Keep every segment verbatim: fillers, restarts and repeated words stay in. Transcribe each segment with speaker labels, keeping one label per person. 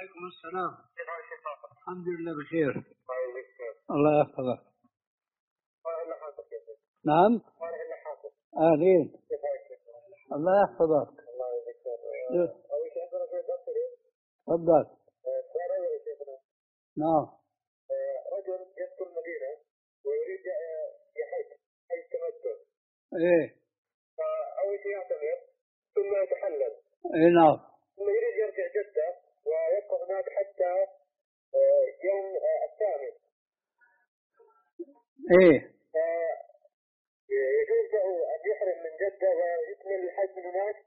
Speaker 1: وعليكم السلام. الحمد لله بخير. الله يحفظك. نعم. اهلين. الله يحفظك. تفضل. نعم.
Speaker 2: رجل يدخل المدينة ويريد يحج حج تمتع.
Speaker 1: ايه.
Speaker 2: فأول شيء يعتمر ثم يتحلل.
Speaker 1: ايه نعم.
Speaker 2: ثم يريد يرجع جدة ويبقى هناك حتى يوم الثامن.
Speaker 1: ايه.
Speaker 2: يجوز له أن يحرم من جدة ويكمل الحج من هناك؟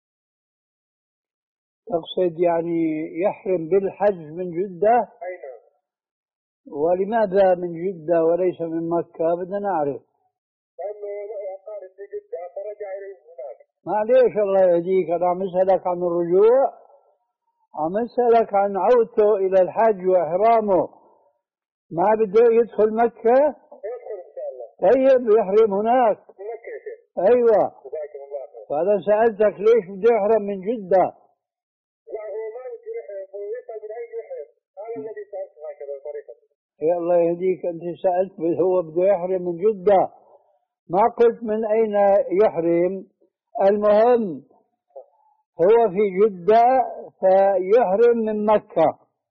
Speaker 1: تقصد يعني يحرم بالحج من جدة؟
Speaker 2: أي نعم.
Speaker 1: ولماذا من جدة وليس من مكة؟ بدنا نعرف.
Speaker 2: لأنه له أقارب في جدة فرجع إليه هناك.
Speaker 1: معليش الله يهديك، أنا عم أسألك عن الرجوع، عم أسألك عن عودته إلى الحج وإحرامه. ما بده يدخل مكة؟
Speaker 2: يدخل إن شاء الله.
Speaker 1: طيب يحرم هناك.
Speaker 2: من مكة يا شيخ.
Speaker 1: أيوة.
Speaker 2: جزاكم الله خير.
Speaker 1: فأنا سألتك ليش بده يحرم من جدة؟
Speaker 2: لا هو ما بده يحرم، هو يسأل من أين يحرم. هذا الذي سألته هكذا بطريقة.
Speaker 1: يا الله يهديك، أنت سألت هو بده يحرم من جدة، ما قلت من أين يحرم. المهم هو في جدة فيحرم من مكة.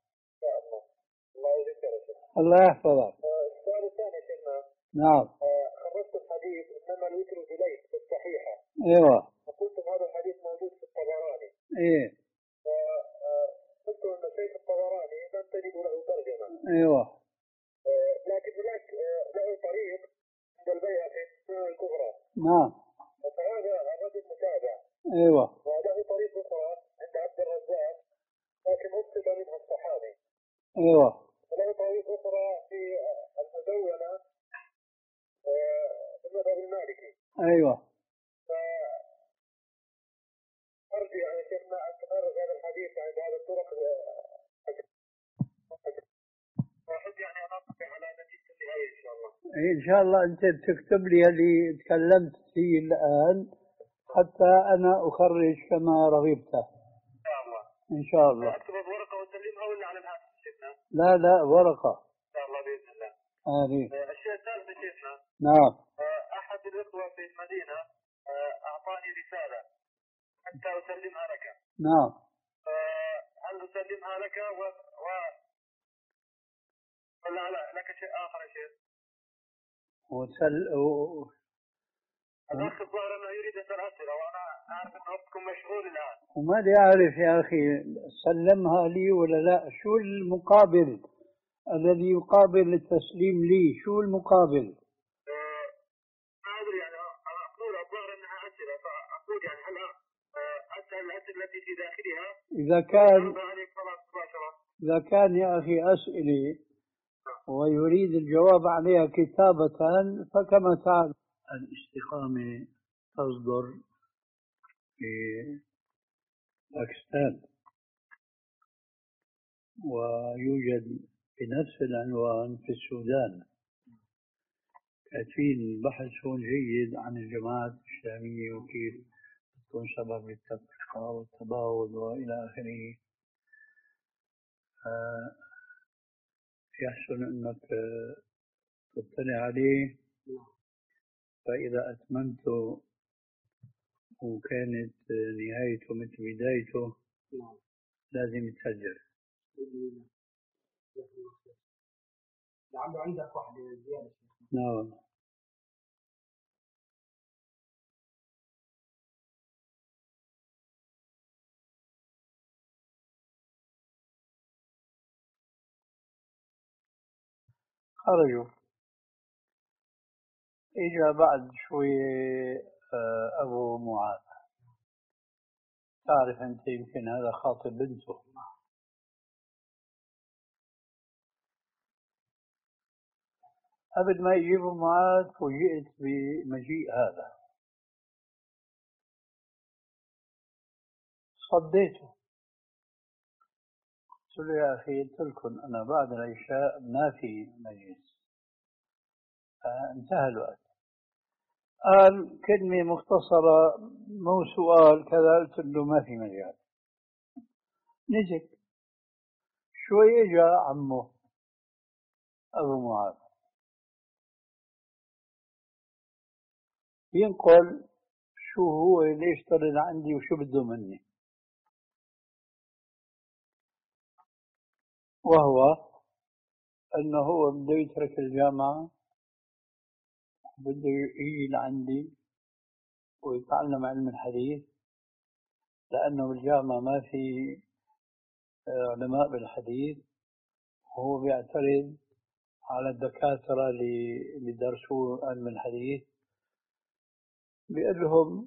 Speaker 1: الله يحفظك.
Speaker 2: السؤال الثاني شيخنا.
Speaker 1: نعم.
Speaker 2: خرجت الحديث إنما الوتر بليل في الصحيحة.
Speaker 1: ايوه.
Speaker 2: وقلت هذا الحديث موجود في الطبراني.
Speaker 1: ايه.
Speaker 2: وقلت أن شيخ الطبراني لم تجد له ترجمة.
Speaker 1: ايوه.
Speaker 2: لكن هناك له طريق عند البيهقي في السنن الكبرى.
Speaker 1: نعم.
Speaker 2: فهذا الرجل متابع.
Speaker 1: ايوه.
Speaker 2: وله طريق أخرى عند عبد الرزاق لكن أسقط منها الصحابي.
Speaker 1: ايوه.
Speaker 2: وله طريق أخرى في المدونة في المذهب المالكي.
Speaker 1: ايوه.
Speaker 2: فأرجو يعني شيخنا أن تخرج هذا الحديث عند هذه الطرق. واحد يعني أنصح على نتيجة النهاية إن شاء الله.
Speaker 1: إن شاء الله أنت بتكتب لي اللي تكلمت فيه الآن حتى أنا أخرج كما رغبت.
Speaker 2: إن شاء الله.
Speaker 1: إن شاء الله.
Speaker 2: أكتب ورقة وسلمها ولا على الهاتف شيخنا؟
Speaker 1: لا لا ورقة.
Speaker 2: إن شاء الله بإذن الله.
Speaker 1: آمين.
Speaker 2: الشيء الثالث شيخنا.
Speaker 1: نعم.
Speaker 2: أحد الإخوة في المدينة أعطاني رسالة حتى أسلمها لك.
Speaker 1: نعم.
Speaker 2: هل أسلمها لك و, و... ولا لا لك شيء آخر يا شيخ؟
Speaker 1: وسل و...
Speaker 2: الأخ الظاهر أنه يريد أسأل أسئلة وأنا أعرف أن وقتكم مشغول الآن.
Speaker 1: وما لي أعرف يا أخي سلمها لي ولا لا. شو المقابل الذي يقابل التسليم لي؟ شو المقابل؟
Speaker 2: ما أدري يعني أنا أقول الظاهر أنها أسئلة فأقول يعني هل أسأل الأسئلة التي في داخلها
Speaker 1: إذا كان إذا كان يا أخي أسئلة ويريد الجواب عليها كتابة فكما تعلم الاستقامة تصدر في باكستان ويوجد بنفس العنوان في السودان. كاتبين بحث هون جيد عن الجماعات الإسلامية وكيف تكون سبب للتفرقة والتباعد وإلى آخره. يحسن أنك تطلع عليه، فإذا أتممت وكانت نهايته مثل بدايته لازم تسجل.
Speaker 3: لعله عندك واحدة زيادة.
Speaker 1: نعم. خرجوا. إجا بعد شوية أبو معاذ، تعرف أنت يمكن هذا خاطب بنته. قبل ما يجيبوا معاذ فوجئت بمجيء هذا، صديته، قلت له يا أخي قلت لكم أنا بعد العشاء ما في مجلس. انتهى الوقت. قال كلمة مختصرة مو سؤال كذا، قلت له ما في مجال. نزل شوي اجا عمه ابو معاذ ينقل شو هو ليش طلع عندي وشو بده مني، وهو انه هو بده يترك الجامعة، بده يجي لعندي ويتعلم علم الحديث، لأنه بالجامعة ما في علماء بالحديث، وهو بيعترض على الدكاترة اللي درسوا علم الحديث، بيقول لهم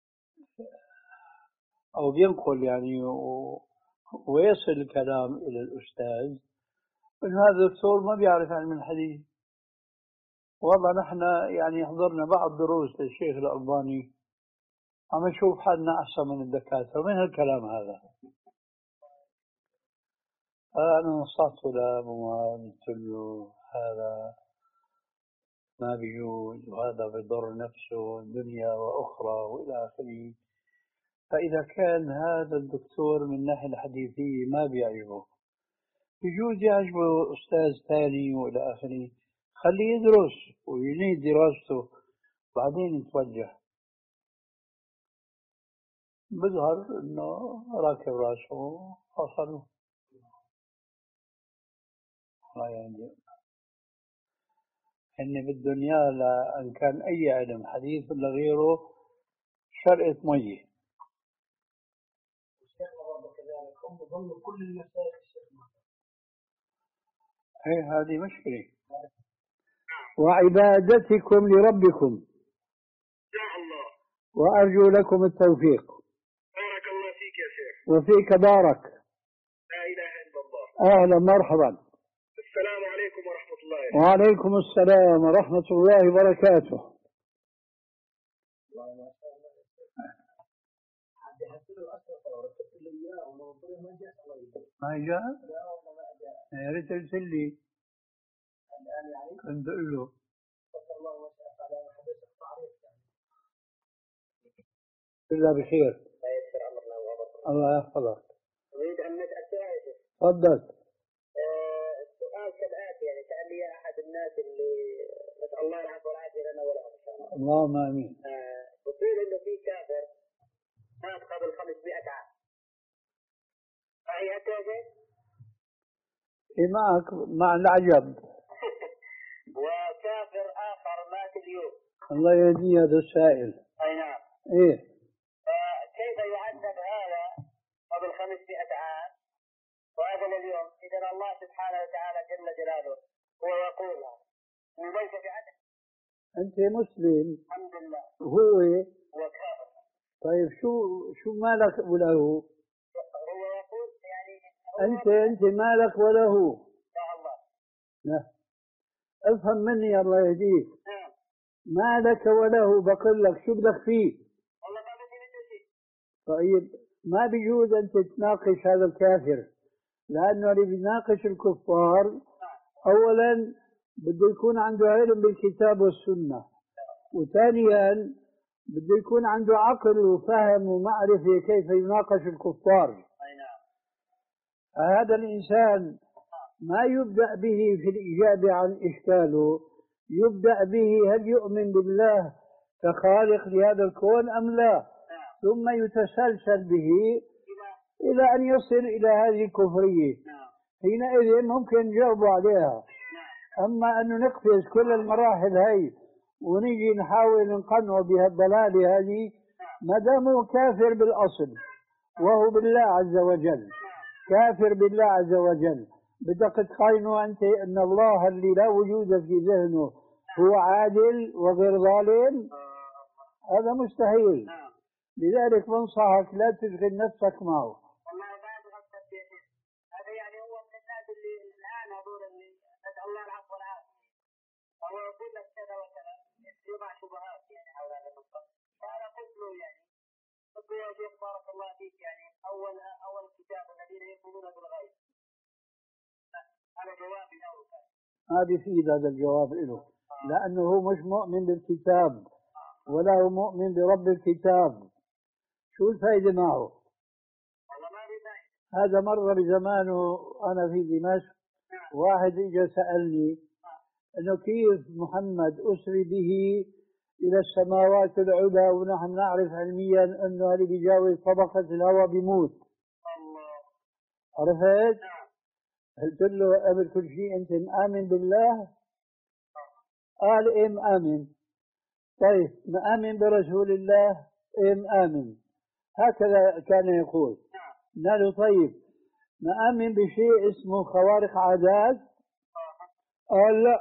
Speaker 1: أو بينقل يعني ويصل الكلام إلى الأستاذ إن هذا الدكتور ما بيعرف علم الحديث. والله نحن يعني حضرنا بعض دروس للشيخ الألباني عم نشوف حالنا أحسن من الدكاترة، من هالكلام هذا. أنا نصحت لأبو معاذ قلت له هذا ما بيجوز وهذا بضر نفسه دنيا وأخرى وإلى آخره. فإذا كان هذا الدكتور من الناحية الحديثية ما بيعجبه، يجوز يعجبه أستاذ ثاني وإلى آخره، خليه يدرس وينهي دراسته بعدين يتوجه. بظهر إنه راكب راسه فصلوا. الله يعني إن بالدنيا لأن كان أي علم حديث ولا غيره شرقة مية.
Speaker 3: الشيخنا برضه كذلك هم ظنوا كل المشايخ الشيخنا.
Speaker 1: هي هذه مشكلة. وعبادتكم لربكم
Speaker 2: إن شاء الله.
Speaker 1: وأرجو لكم التوفيق.
Speaker 2: بارك الله فيك يا شيخ.
Speaker 1: وفيك بارك.
Speaker 2: لا إله إلا الله.
Speaker 1: أهلا مرحبا.
Speaker 2: السلام عليكم ورحمة الله.
Speaker 1: وعليكم السلام ورحمة الله وبركاته.
Speaker 3: والله ما شاء الله. حد يحسن له أسرة ورتبت له إياه وموضوع ما جاء الله يجزيه.
Speaker 1: ما جاء؟
Speaker 3: لا والله ما جاء.
Speaker 1: يا ريت ترسل لي.
Speaker 3: الآن يعني.
Speaker 1: كنت أقول له.
Speaker 3: صلى الله وسلم على حديث التعريف يعني.
Speaker 1: إلا بخير.
Speaker 3: لا يسر أمرنا وأمرنا.
Speaker 1: الله يحفظك.
Speaker 3: أريد أن نسأل سؤال.
Speaker 1: تفضل.
Speaker 3: السؤال كالآتي يعني سأل لي أحد الناس اللي نسأل الله العفو والعافية لنا ولهم إن شاء الله.
Speaker 1: اللهم آمين.
Speaker 3: بقول إنه في كافر مات قبل خمسمائة عام. فهي توبة؟
Speaker 1: إيه معك مع العجب.
Speaker 3: وكافر آخر مات اليوم.
Speaker 1: الله يهدي هذا السائل.
Speaker 3: أي نعم.
Speaker 1: إيه.
Speaker 3: فكيف يعذب هذا قبل خمسمائة عام وهذا اليوم؟ إذا الله سبحانه وتعالى جل جلاله هو يقول وليس بعدل.
Speaker 1: أنت مسلم.
Speaker 3: الحمد لله.
Speaker 1: هو
Speaker 3: وكافر.
Speaker 1: طيب شو شو مالك وله؟
Speaker 3: هو يقول يعني
Speaker 1: أنت أنت مالك وله؟
Speaker 3: يا الله.
Speaker 1: لا افهم مني الله يهديك.
Speaker 3: نعم.
Speaker 1: مالك وله بقول لك شو بدك فيه؟
Speaker 3: والله ما بدي منه شيء.
Speaker 1: طيب ما بيجوز أن تتناقش هذا الكافر، لأنه اللي بيناقش الكفار أولا بده يكون عنده علم بالكتاب والسنة، وثانيا بده يكون عنده عقل وفهم ومعرفة كيف يناقش الكفار. هذا الإنسان ما يبدأ به في الإجابة عن إشكاله، يبدأ به هل يؤمن بالله كخالق لهذا الكون أم لا، ثم يتسلسل به إلى أن يصل إلى هذه الكفرية. حينئذ ممكن نجاوب عليها. أما أن نقفز كل المراحل هاي ونجي نحاول نقنعه بهالضلالة هذه، ما دامه كافر بالأصل وهو بالله عز وجل، كافر بالله عز وجل، بدك تقاينه أنت أن الله اللي لا وجود في ذهنه هو عادل وغير ظالم؟ هذا مستحيل. لذلك بنصحك لا تشغل نفسك معه.
Speaker 3: والله بعد غلطت يا شيخ. هذا يعني هو من الناس اللي الآن هذول اللي نسأل الله العفو والعافية. هو يقول لك كذا وكذا يضع شبهات يعني حول هذا النقطة. فأنا قلت له يعني قلت له يا شيخ بارك الله فيك يعني أول أول كتاب الذين يؤمنون بالغيب. هذا جوابي له كان.
Speaker 1: ما بيفيد هذا الجواب له، لأنه هو مش مؤمن بالكتاب ولا هو مؤمن برب الكتاب. شو الفائدة معه؟
Speaker 3: والله ما في فائدة.
Speaker 1: هذا مر بزمانه أنا في دمشق، واحد إجا سألني إنه كيف محمد أسري به إلى السماوات العلى ونحن نعرف علميا أنه اللي بيجاوز طبقة الهواء بيموت. عرفت؟ قلت له قبل كل شيء أنت مآمن بالله؟ قال إيه مآمن. طيب مآمن برسول الله؟ إيه مآمن. هكذا كان يقول. قال له طيب مآمن بشيء اسمه خوارق عادات؟ قال لا.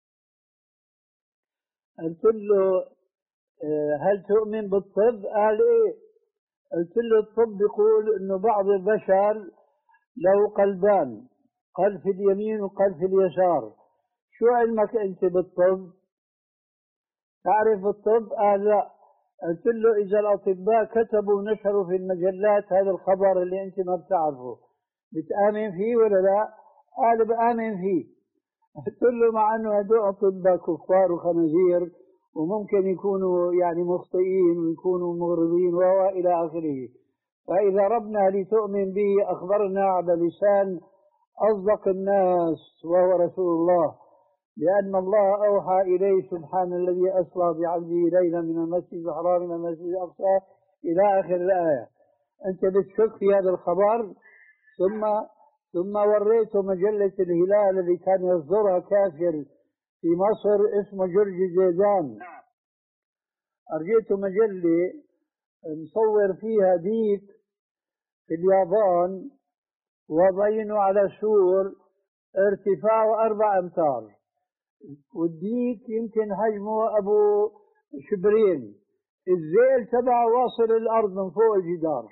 Speaker 1: قلت له هل تؤمن بالطب؟ قال ايه. قلت له الطب يقول انه بعض البشر له قلبان، قلب في اليمين وقلب في اليسار، شو علمك انت بالطب؟ تعرف الطب؟ قال لا. قلت له اذا الاطباء كتبوا ونشروا في المجلات هذا الخبر اللي انت ما بتعرفه بتآمن فيه ولا لا؟ قال بآمن فيه. قلت له مع انه هدول اطباء كفار وخنازير وممكن يكونوا يعني مخطئين ويكونوا مغرضين والى اخره، فاذا ربنا لتؤمن به اخبرنا على لسان اصدق الناس وهو رسول الله، لان الله اوحى اليه سبحان الذي اسرى بعبده ليلا من المسجد الحرام الى المسجد الاقصى الى اخر الايه. انت بتشك في هذا الخبر؟ ثم ثم وريته مجلة الهلال اللي كان يصدرها كافر في مصر اسمه جورج زيدان. أرجيته مجلة مصور فيها ديك في اليابان وضعينه على سور ارتفاعه أربع أمتار، والديك يمكن حجمه أبو شبرين، الزيل تبعه واصل الأرض من فوق الجدار.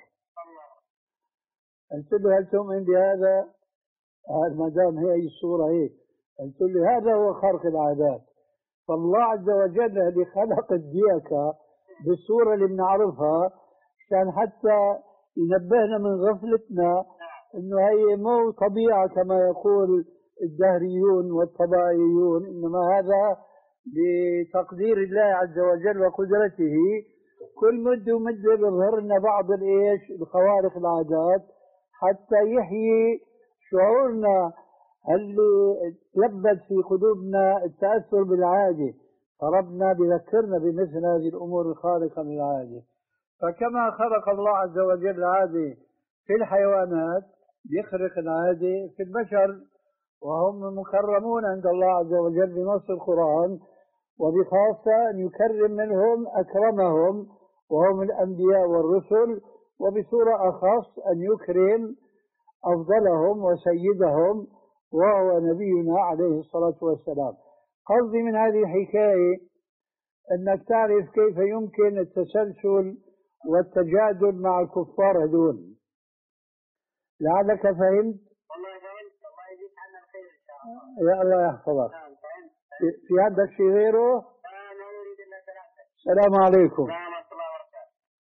Speaker 1: قلت له هل تؤمن بهذا؟ قال ما دام هي الصورة هيك. قلت له هذا هو خرق العادات. فالله عز وجل اللي خلق الديكة بالصورة اللي بنعرفها كان حتى ينبهنا من غفلتنا انه هي مو طبيعة كما يقول الدهريون والطبائعيون، انما هذا بتقدير الله عز وجل وقدرته. كل مدة ومدة بيظهر لنا بعض الايش الخوارق العادات حتى يحيي شعورنا اللي تلبس في قلوبنا التأثر بالعادة، فربنا بذكرنا بمثل هذه الأمور الخارقة للعادة. فكما خلق الله عز وجل العادة في الحيوانات يخرق العادة في البشر، وهم مكرمون عند الله عز وجل بنص القرآن، وبخاصة أن يكرم منهم أكرمهم وهم الأنبياء والرسل، وبصورة أخص أن يكرم أفضلهم وسيدهم وهو نبينا عليه الصلاة والسلام. قصدي من هذه الحكاية أنك تعرف كيف يمكن التسلسل والتجادل مع الكفار هذول. لعلك فهمت؟
Speaker 3: والله فهمت. الله يزيد عنا الخير إن شاء الله.
Speaker 1: يا الله يحفظك.
Speaker 3: نعم فهمت.
Speaker 1: في عندك شيء غيره؟
Speaker 3: لا ما أريد إلا سلامتك.
Speaker 1: السلام عليكم.
Speaker 3: السلام ورحمة الله وبركاته.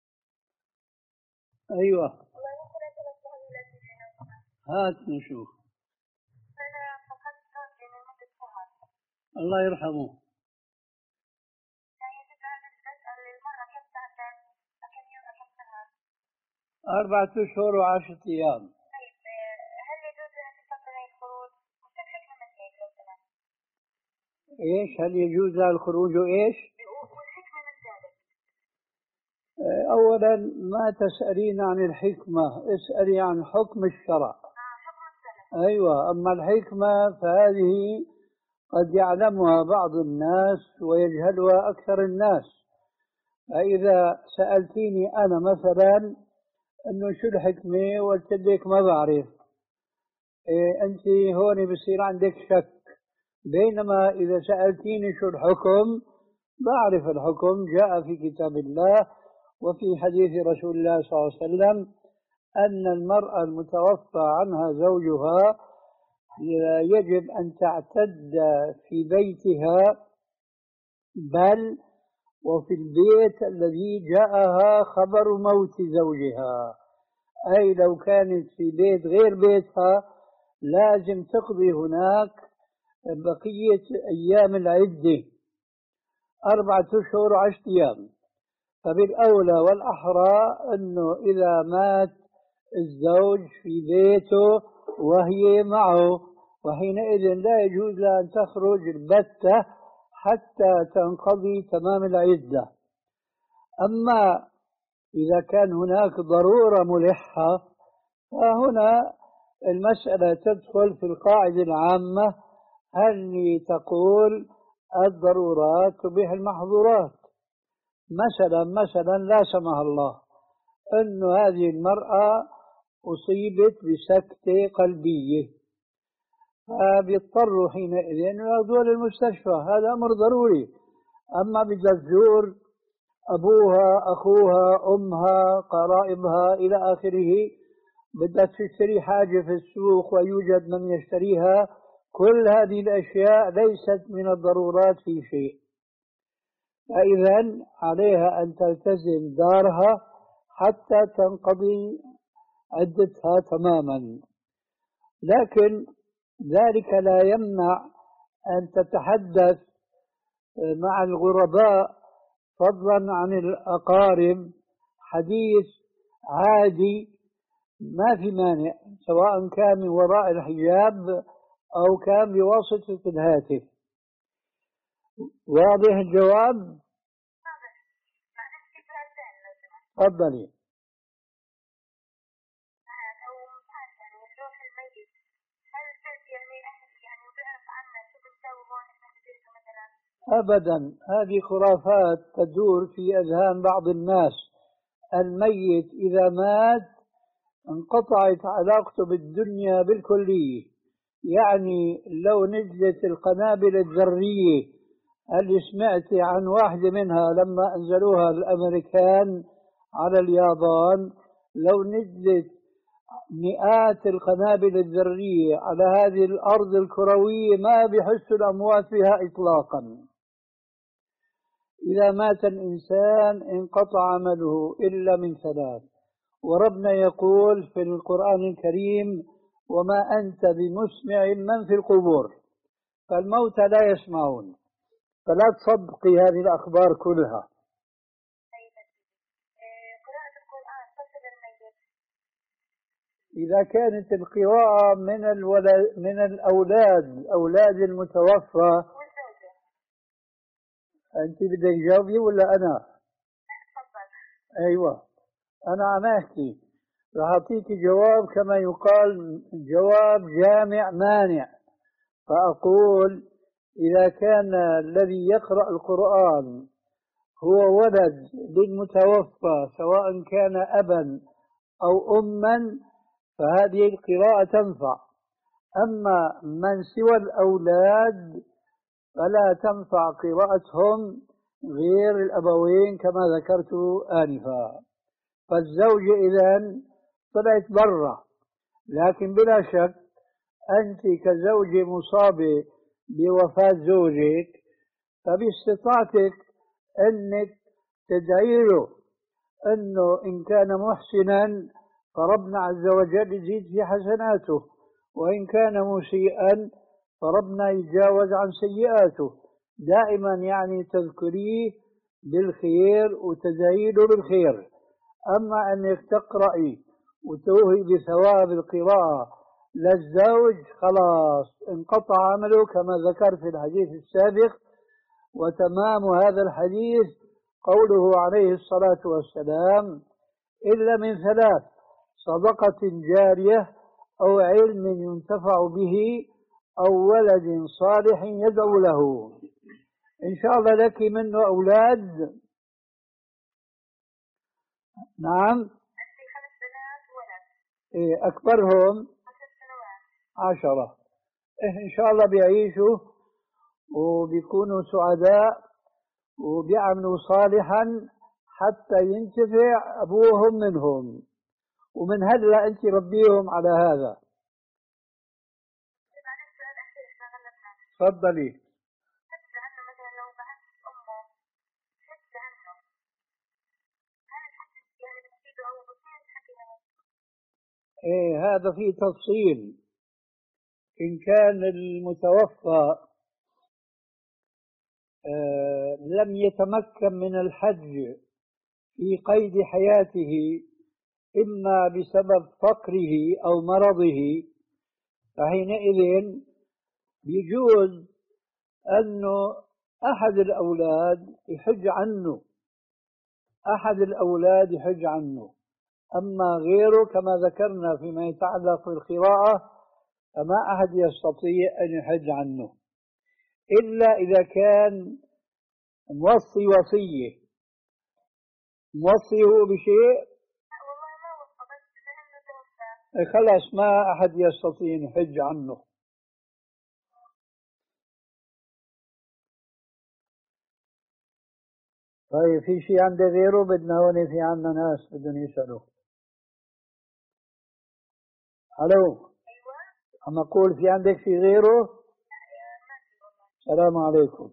Speaker 1: أيوة. هات نشوف.
Speaker 3: أنا فقدت زوجي من مدة شهر.
Speaker 1: الله يرحمه.
Speaker 3: يعني يجب أن أسأل المرأة كم تعتد؟ كم يوم كم شهر؟
Speaker 1: أربعة أشهر وعشرة أيام.
Speaker 3: طيب هل يجوز لها تفضل الخروج؟ وش الحكمة من هيك لو سمحت؟
Speaker 1: إيش هل يجوز لها الخروج وإيش؟
Speaker 3: والحكمة من ذلك؟
Speaker 1: أولا ما تسألين عن الحكمة، اسألي عن حكم الشرع. أيوة. أما الحكمة فهذه قد يعلمها بعض الناس ويجهلها أكثر الناس. فإذا سألتيني أنا مثلا أنه شو الحكمة وقلت لك ما بعرف، إيه أنت هون بصير عندك شك. بينما إذا سألتيني شو الحكم بعرف الحكم، جاء في كتاب الله وفي حديث رسول الله صلى الله عليه وسلم أن المرأة المتوفى عنها زوجها يجب أن تعتد في بيتها، بل وفي البيت الذي جاءها خبر موت زوجها. أي لو كانت في بيت غير بيتها لازم تقضي هناك بقية أيام العدة، أربعة أشهر وعشرة أيام. فبالأولى والأحرى أنه إذا مات الزوج في بيته وهي معه، وحينئذ لا يجوز لها أن تخرج البتة حتى تنقضي تمام العدة. أما إذا كان هناك ضرورة ملحة فهنا المسألة تدخل في القاعدة العامة التي تقول الضرورات تبيح المحظورات. مثلا مثلا لا سمح الله أن هذه المرأة أصيبت بسكتة قلبية، فبيضطروا حينئذ أن يأخذوها للمستشفى، هذا أمر ضروري. أما بدها تزور أبوها، أخوها، أمها، قرائبها إلى آخره، بدها تشتري حاجة في السوق ويوجد من يشتريها، كل هذه الأشياء ليست من الضرورات في شيء، فإذا عليها أن تلتزم دارها حتى تنقضي عدتها تماما. لكن ذلك لا يمنع أن تتحدث مع الغرباء فضلا عن الأقارب حديث عادي، ما في مانع، سواء كان من وراء الحجاب أو كان بواسطة الهاتف. واضح الجواب؟ تفضلي. أبدا، هذه خرافات تدور في أذهان بعض الناس. الميت إذا مات انقطعت علاقته بالدنيا بالكلية، يعني لو نزلت القنابل الذرية اللي سمعت عن واحدة منها لما أنزلوها الأمريكان على اليابان، لو نزلت مئات القنابل الذرية على هذه الأرض الكروية ما بيحس الأموات بها إطلاقا. إذا مات الإنسان انقطع عمله إلا من ثلاث، وربنا يقول في القرآن الكريم: وما أنت بمسمع من في القبور، فالموتى لا يسمعون، فلا تصدقي هذه الأخبار كلها. إذا كانت القراءة من الولد من الأولاد أولاد المتوفى، أنت بدك تجاوبي ولا أنا؟ أيوة، أنا عم أحكي، راح أعطيك جواب كما يقال جواب جامع مانع. فأقول: إذا كان الذي يقرأ القرآن هو ولد للمتوفى سواء كان أبا أو أما فهذه القراءة تنفع. أما من سوى الأولاد فلا تنفع قراءتهم غير الأبوين كما ذكرت آنفا. فالزوجة إذن طلعت برا، لكن بلا شك أنت كزوجة مصابة بوفاة زوجك فباستطاعتك أنك تدعي له أنه إن كان محسنا فربنا عز وجل يزيد في حسناته، وإن كان مسيئا فربنا يتجاوز عن سيئاته. دائما يعني تذكريه بالخير وتدعي له بالخير. أما أنك تقرأي وتوهي بثواب القراءة للزوج خلاص انقطع عمله كما ذكر في الحديث السابق. وتمام هذا الحديث قوله عليه الصلاة والسلام: إلا من ثلاث: صدقة جارية، أو علم ينتفع به، أو ولد صالح يدعو له. إن شاء الله لك منه أولاد. نعم. إيه أكبرهم عشرة. إيه إن شاء الله بيعيشوا وبيكونوا سعداء وبيعملوا صالحا حتى ينتفع أبوهم منهم، ومن هلا أنت ربيهم على هذا. تفضلي. إيه هذا فيه تفصيل. إن كان المتوفى آه لم يتمكن من الحج في قيد حياته إما بسبب فقره أو مرضه، فحينئذ يجوز أنه أحد الأولاد يحج عنه، أحد الأولاد يحج عنه. أما غيره كما ذكرنا فيما يتعلق بالقراءة فما أحد يستطيع أن يحج عنه إلا إذا كان موصي وصية، موصيه بشيء خلاص ما أحد يستطيع أن يحج عنه. طيب في شيء عندي غيره؟ بدنا هون في عنا ناس بدهم يسألوا. ألو، عم أقول في عندك في غيره؟ السلام عليكم.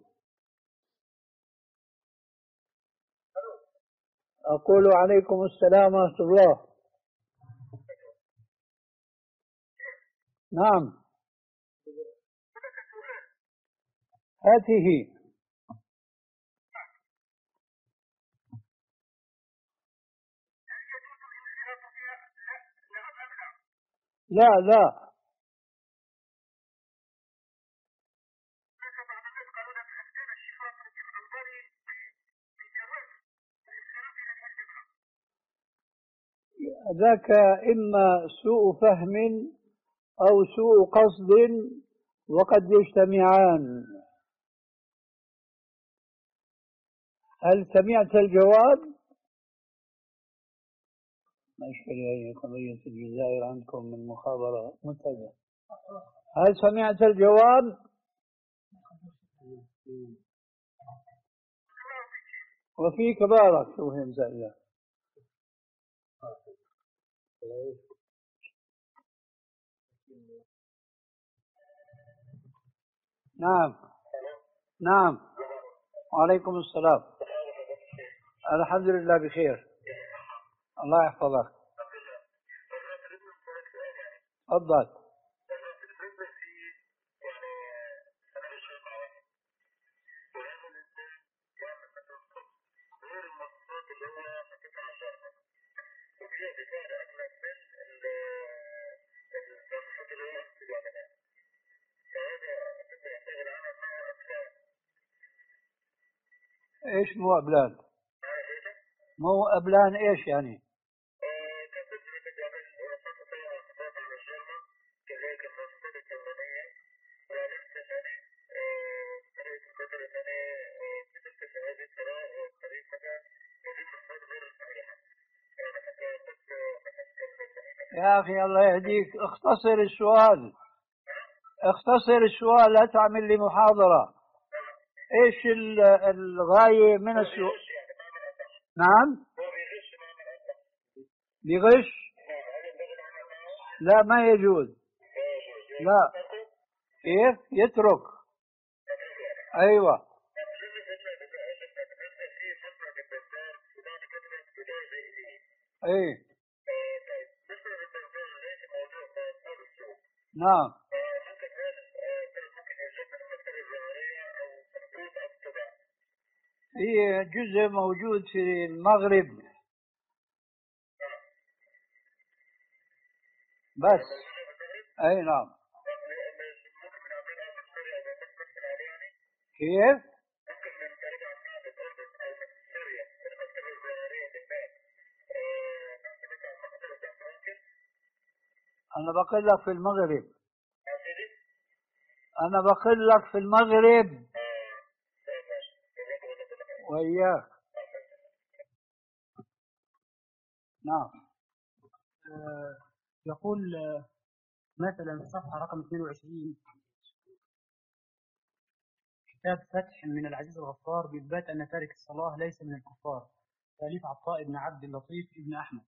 Speaker 1: أقول عليكم السلام ورحمة الله. نعم هاته. لا لا ذاك إما سوء فهم أو سوء قصد وقد يجتمعان. هل سمعت الجواب؟ ما أشكال هي قضية الجزائر عندكم من مخابرة منتبه. هل سمعت الجواب؟ وفيك بارك شو هم زائلة. نعم نعم وعليكم السلام. الحمد لله بخير. الله يحفظك. تفضل. ايش مو أبلان؟ مو أبلان ايش يعني؟ يا أخي الله يهديك اختصر السؤال، اختصر السؤال لا تعمل لي محاضرة. ايش الغاية من السؤال؟ نعم بغش؟ لا ما يجوز. لا كيف يترك؟ ايوه ايه نعم. هي جزء موجود في المغرب بس. اي نعم. كيف؟ انا بقول لك في المغرب، انا بقول لك في المغرب وإياك. نعم.
Speaker 4: آه يقول آه مثلا الصفحة رقم اثنين وعشرين كتاب فتح من العزيز الغفار بإثبات أن تارك الصلاة ليس من الكفار، تأليف عطاء بن عبد اللطيف ابن أحمد.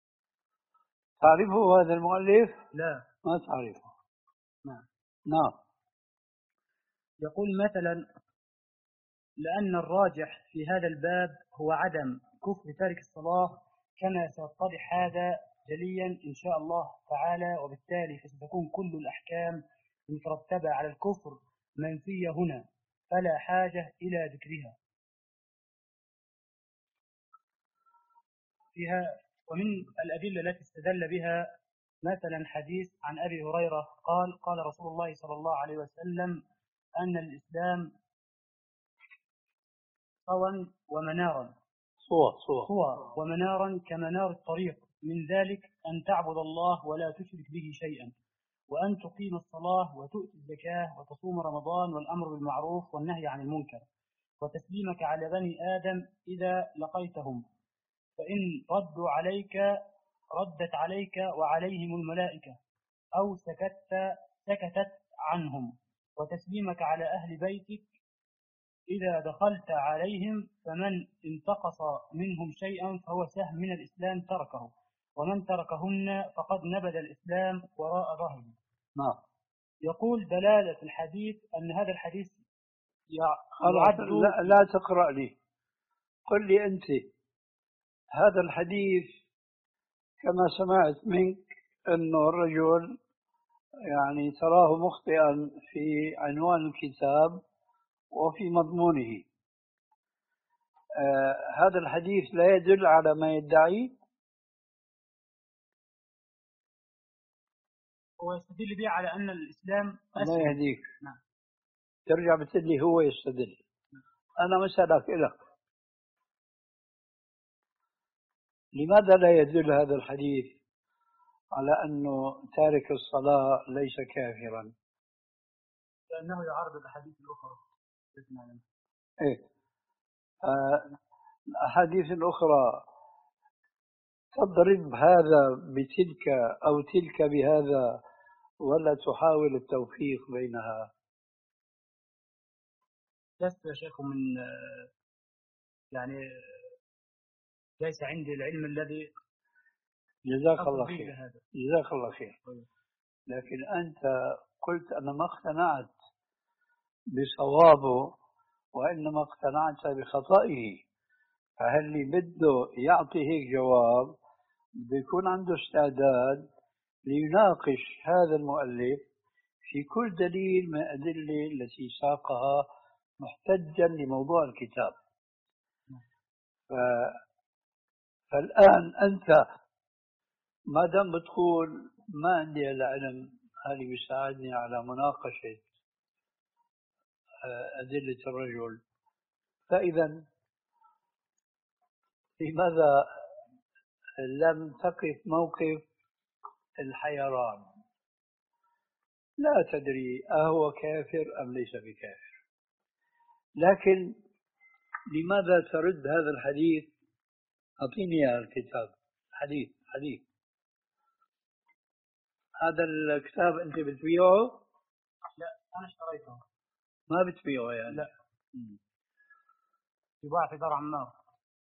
Speaker 1: تعرفه هذا المؤلف؟
Speaker 4: لا
Speaker 1: ما تعرفه.
Speaker 4: نعم.
Speaker 1: نعم.
Speaker 4: يقول مثلا لأن الراجح في هذا الباب هو عدم كفر تارك الصلاة كما سيتضح هذا جليا إن شاء الله تعالى، وبالتالي فستكون كل الأحكام المترتبة على الكفر منفية هنا فلا حاجة إلى ذكرها. فيها ومن الأدلة التي استدل بها مثلا حديث عن أبي هريرة قال قال رسول الله صلى الله عليه وسلم أن الإسلام صوى ومنارا
Speaker 1: صوى صوى
Speaker 4: صوى ومنارا كمنار الطريق، من ذلك أن تعبد الله ولا تشرك به شيئا، وأن تقيم الصلاة وتؤتي الزكاة وتصوم رمضان والأمر بالمعروف والنهي عن المنكر، وتسليمك على بني آدم إذا لقيتهم، فإن ردوا عليك ردت عليك وعليهم الملائكة أو سكت سكتت عنهم، وتسليمك على أهل بيتك إذا دخلت عليهم، فمن انتقص منهم شيئا فهو سهم من الإسلام تركه، ومن تركهن فقد نبذ الإسلام وراء ظهره.
Speaker 1: نعم.
Speaker 4: يقول دلالة الحديث أن هذا الحديث
Speaker 1: خلاص،
Speaker 4: يعد.
Speaker 1: لا, لا تقرأ لي، قل لي أنت هذا الحديث كما سمعت منك أنه الرجل يعني تراه مخطئا في عنوان الكتاب وفي مضمونه. آه هذا الحديث لا يدل على ما يدعي.
Speaker 4: هو يستدل به على أن الإسلام
Speaker 1: الله
Speaker 4: أسلم.
Speaker 1: يهديك.
Speaker 4: نعم.
Speaker 1: ترجع بتقول لي هو يستدل. أنا مسألك إلك، لماذا لا يدل هذا الحديث على أنه تارك الصلاة ليس كافرا؟
Speaker 4: لأنه يعارض الأحاديث الأخرى.
Speaker 1: إيه آه الأحاديث الأخرى تضرب هذا بتلك أو تلك بهذا، ولا تحاول التوفيق بينها؟
Speaker 4: لست يا شيخ من يعني ليس عندي العلم الذي
Speaker 1: جزاك الله خير. جزاك الله خير. لكن أنت قلت أنا ما اقتنعت بصوابه وإنما اقتنعت بخطئه، فهل اللي بده يعطي هيك جواب بيكون عنده استعداد ليناقش هذا المؤلف في كل دليل من الأدلة التي ساقها محتجا لموضوع الكتاب. ف... فالآن أنت ما دام بتقول ما عندي العلم هذا بيساعدني على مناقشة أدلة الرجل، فإذا لماذا لم تقف موقف الحيران؟ لا تدري أهو كافر أم ليس بكافر، لكن لماذا ترد هذا الحديث؟ أعطيني يا الكتاب، حديث حديث هذا الكتاب أنت بتبيعه؟
Speaker 4: لا أنا اشتريته.
Speaker 1: ما بتبيعه يعني؟
Speaker 4: لا، يباع في دار عمار.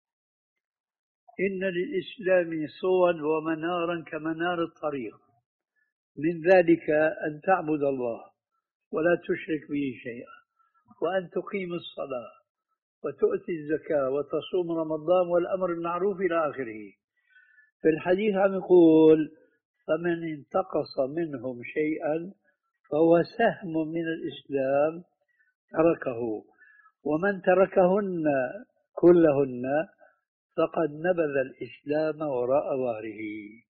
Speaker 1: إن للإسلام صوا ومنارا كمنار الطريق، من ذلك أن تعبد الله ولا تشرك به شيئا، وأن تقيم الصلاة وتؤتي الزكاة وتصوم رمضان والأمر المعروف إلى آخره. في الحديث عم يقول فمن انتقص منهم شيئا فهو سهم من الإسلام تركه، ومن تركهن كلهن فقد نبذ الإسلام وراء ظهره.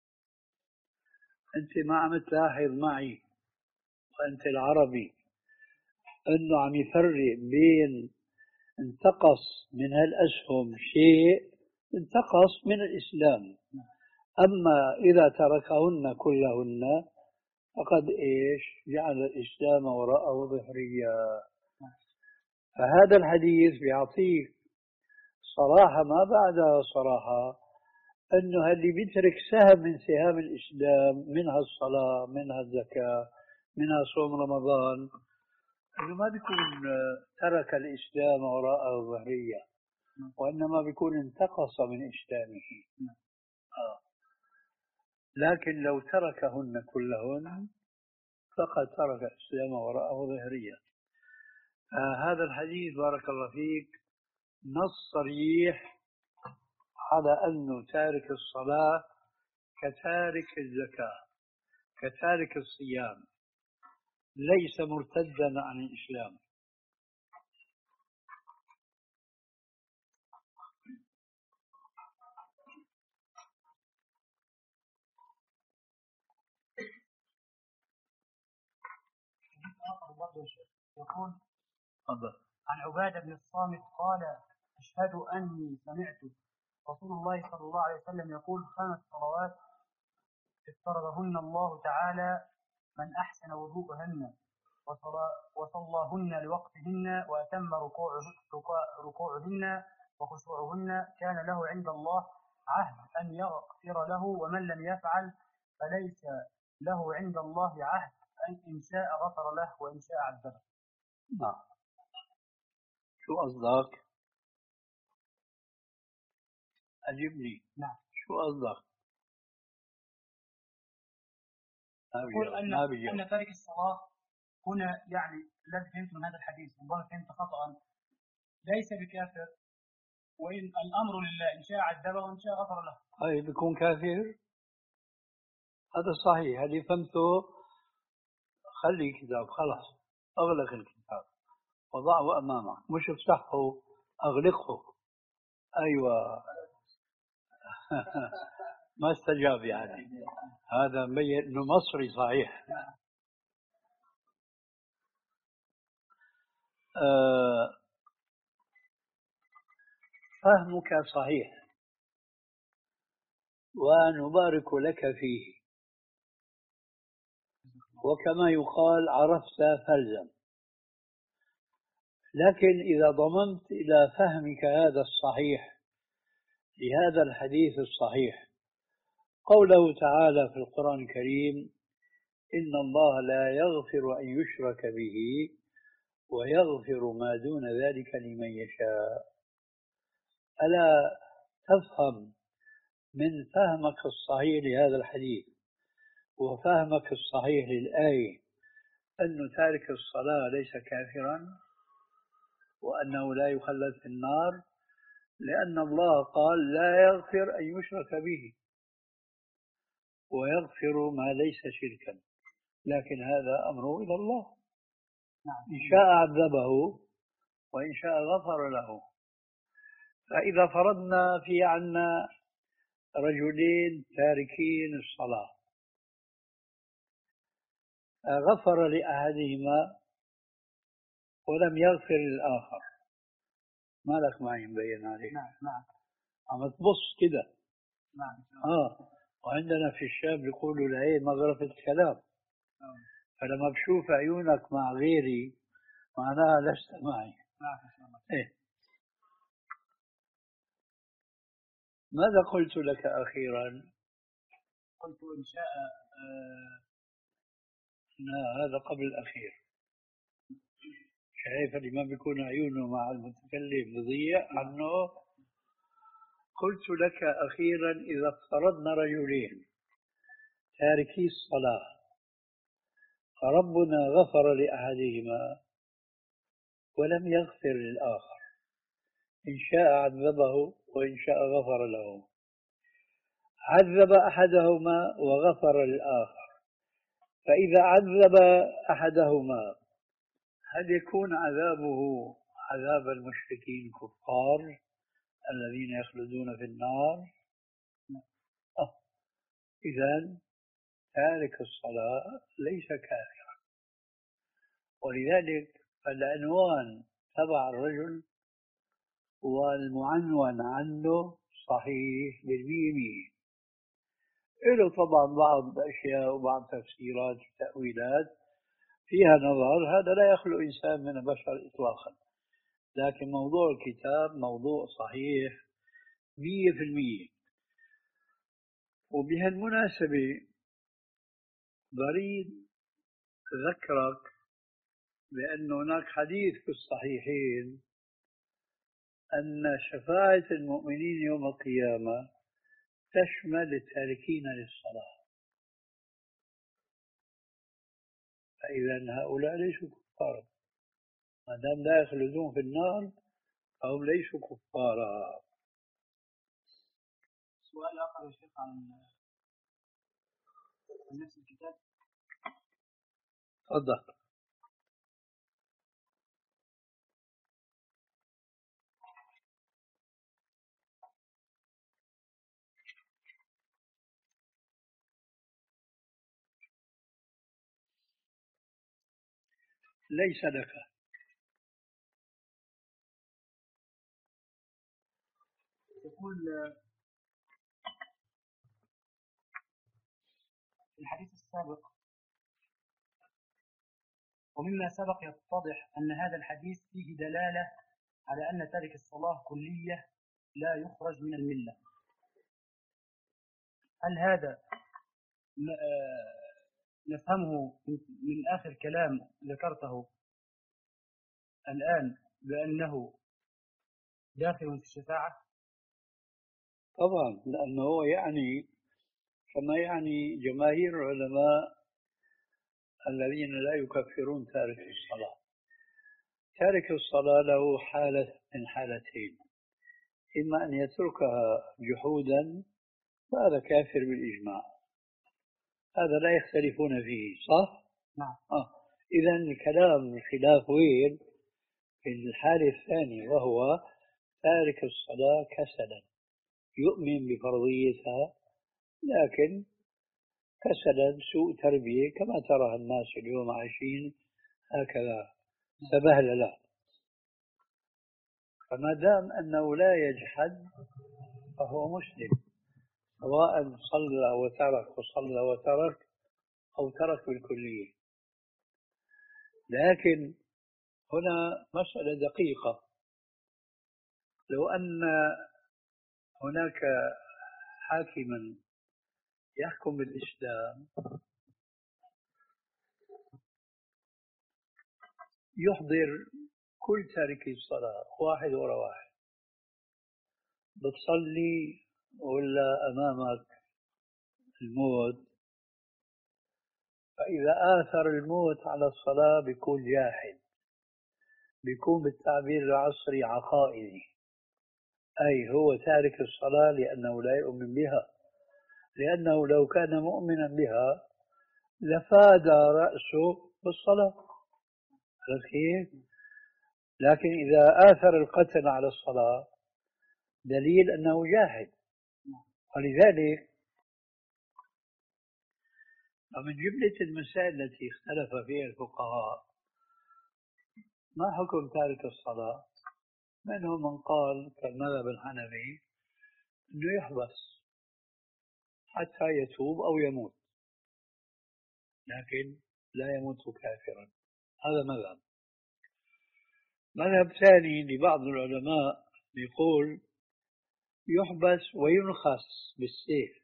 Speaker 1: أنت ما عم تلاحظ معي وأنت العربي أنه عم يفرق بين انتقص من هالأسهم شيء انتقص من الإسلام، أما إذا تركهن كلهن فقد إيش جعل الإسلام وراءه ظهريا. فهذا الحديث بيعطيك صراحة ما بعدها صراحة أنه اللي بيترك سهم من سهام الإسلام، منها الصلاة منها الزكاة منها صوم رمضان، أنه ما بيكون ترك الإسلام وراءه ظهريا، وإنما بيكون انتقص من إسلامه. آه. لكن لو تركهن كلهن فقد ترك الإسلام وراءه ظهريا. آه هذا الحديث بارك الله فيك نص صريح على أنه تارك الصلاة كتارك الزكاة كتارك الصيام، ليس مرتدا عن الإسلام.
Speaker 4: برضه يا شيخ يقول
Speaker 1: تفضل.
Speaker 4: عن عبادة بن الصامت قال أشهد أني سمعت رسول الله صلى الله عليه وسلم يقول خمس صلوات افترضهن الله تعالى من أحسن وضوءهن وصلاهن لوقتهن وأتم ركوعهن وخشوعهن كان له عند الله عهد أن يغفر له، ومن لم يفعل فليس له عند الله عهد أن إن شاء غفر له وإن شاء عذبه.
Speaker 1: نعم. شو قصدك؟ أجبني.
Speaker 4: نعم.
Speaker 1: شو قصدك؟
Speaker 4: يقول أن أن تارك الصلاة هنا يعني الذي فهمت من هذا الحديث ربما فهمت خطأ ليس بكافر، وإن الأمر لله إن شاء عذبه وإن شاء غفر له.
Speaker 1: أي بيكون كافر؟ هذا صحيح، هذه فهمته. خلي كتاب خلاص، أغلق الكتاب وضعه أمامك، مش افتحه أغلقه. أيوة. ما استجاب يعني. هذا مبين انه مصري صحيح. أه فهمك صحيح ونبارك لك فيه، وكما يقال عرفت فلزم. لكن إذا ضممت إلى فهمك هذا الصحيح لهذا الحديث الصحيح قوله تعالى في القرآن الكريم إن الله لا يغفر أن يشرك به ويغفر ما دون ذلك لمن يشاء، ألا تفهم من فهمك الصحيح لهذا الحديث وفهمك الصحيح للآية أن تارك الصلاة ليس كافرا وأنه لا يخلد في النار، لأن الله قال لا يغفر أن يشرك به ويغفر ما ليس شركا، لكن هذا أمره إلى الله، إن شاء عذبه وإن شاء غفر له. فإذا فرضنا في عنا رجلين تاركين الصلاة، غفر لأحدهما ولم يغفر للآخر، ما لك معي مبين عليك.
Speaker 4: نعم نعم.
Speaker 1: عم تبص كده.
Speaker 4: نعم.
Speaker 1: آه وعندنا في الشام بيقولوا لهي مغرفة الكلام.
Speaker 4: نعم.
Speaker 1: فلما بشوف عيونك مع غيري معناها لست معي.
Speaker 4: نعم.
Speaker 1: إيه. ماذا قلت لك أخيرا؟
Speaker 4: قلت إن شاء آه
Speaker 1: لا هذا قبل الأخير. شايف اللي ما بيكون عيونه مع المتكلم بضيع عنه. قلت لك أخيرا إذا افترضنا رجلين تاركي الصلاة فربنا غفر لأحدهما ولم يغفر للآخر، إن شاء عذبه وإن شاء غفر له. عذب أحدهما وغفر للآخر، فإذا عذب أحدهما هل يكون عذابه عذاب المشركين الكفار الذين يخلدون في النار؟ آه. إذن تارك الصلاة ليس كافرا، ولذلك العنوان تبع الرجل والمعنون عنه صحيح بالمية. له طبعا بعض الأشياء وبعض تفسيرات وتأويلات فيها نظر، هذا لا يخلو إنسان من البشر إطلاقا، لكن موضوع الكتاب موضوع صحيح مية في المية. وبهالمناسبة بريد أذكرك بأن هناك حديث في الصحيحين أن شفاعة المؤمنين يوم القيامة تشمل التاركين للصلاة، فإذا هؤلاء ليسوا كفارا، ما دام لا يخلدون في النار فهم ليسوا كفارا.
Speaker 4: سؤال آخر يا شيخ عن نفس الكتاب.
Speaker 1: تفضل. ليس لك.
Speaker 4: يقول في الحديث السابق ومما سبق يتضح أن هذا الحديث فيه دلالة على أن تارك الصلاة كلية لا يخرج من الملة. هل هذا نفهمه من آخر كلام ذكرته الآن بأنه داخل في الشفاعة؟
Speaker 1: طبعا، لأنه يعني كما يعني جماهير العلماء الذين لا يكفرون تارك الصلاة. تارك الصلاة له حالة من حالتين: إما أن يتركها جحودا فهذا كافر بالإجماع، هذا لا يختلفون فيه، صح؟
Speaker 4: نعم.
Speaker 1: آه. إذا الكلام الخلاف وين؟ في الحالة الثانية، وهو تارك الصلاة كسلا، يؤمن بفرضيتها لكن كسلا، سوء تربية، كما ترى الناس اليوم عايشين هكذا سبهلله. فما دام أنه لا يجحد فهو مسلم، سواء صلى وترك وصلى وترك أو ترك بالكلية. لكن هنا مسألة دقيقة: لو أن هناك حاكما يحكم بالإسلام يحضر كل تاركي الصلاة واحد ورا واحد، بتصلي ولا أمامك الموت، فإذا آثر الموت على الصلاة بيكون جاحد، بيكون بالتعبير العصري عقائدي، أي هو تارك الصلاة لأنه لا يؤمن بها، لأنه لو كان مؤمنا بها لفاد رأسه بالصلاة. عرفت كيف؟ لكن إذا آثر القتل على الصلاة دليل أنه جاحد. ولذلك ومن جملة المسائل التي اختلف فيها الفقهاء ما حكم تارك الصلاة؟ منهم من قال كالمذهب الحنفي أنه يحبس حتى يتوب أو يموت، لكن لا يموت كافرا، هذا مذهب. مذهب ثاني لبعض العلماء يقول يحبس وينخس بالسيف،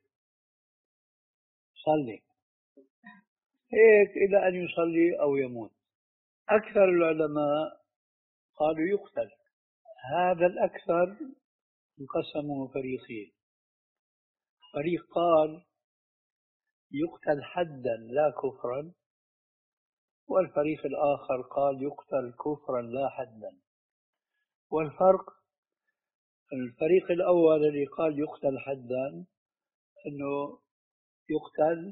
Speaker 1: صلي هيك إلى أن يصلي أو يموت. أكثر العلماء قالوا يقتل. هذا الأكثر انقسموا فريقين: فريق قال يقتل حدا لا كفرا، والفريق الآخر قال يقتل كفرا لا حدا. والفرق الفريق الأول اللي قال يقتل حدا أنه يقتل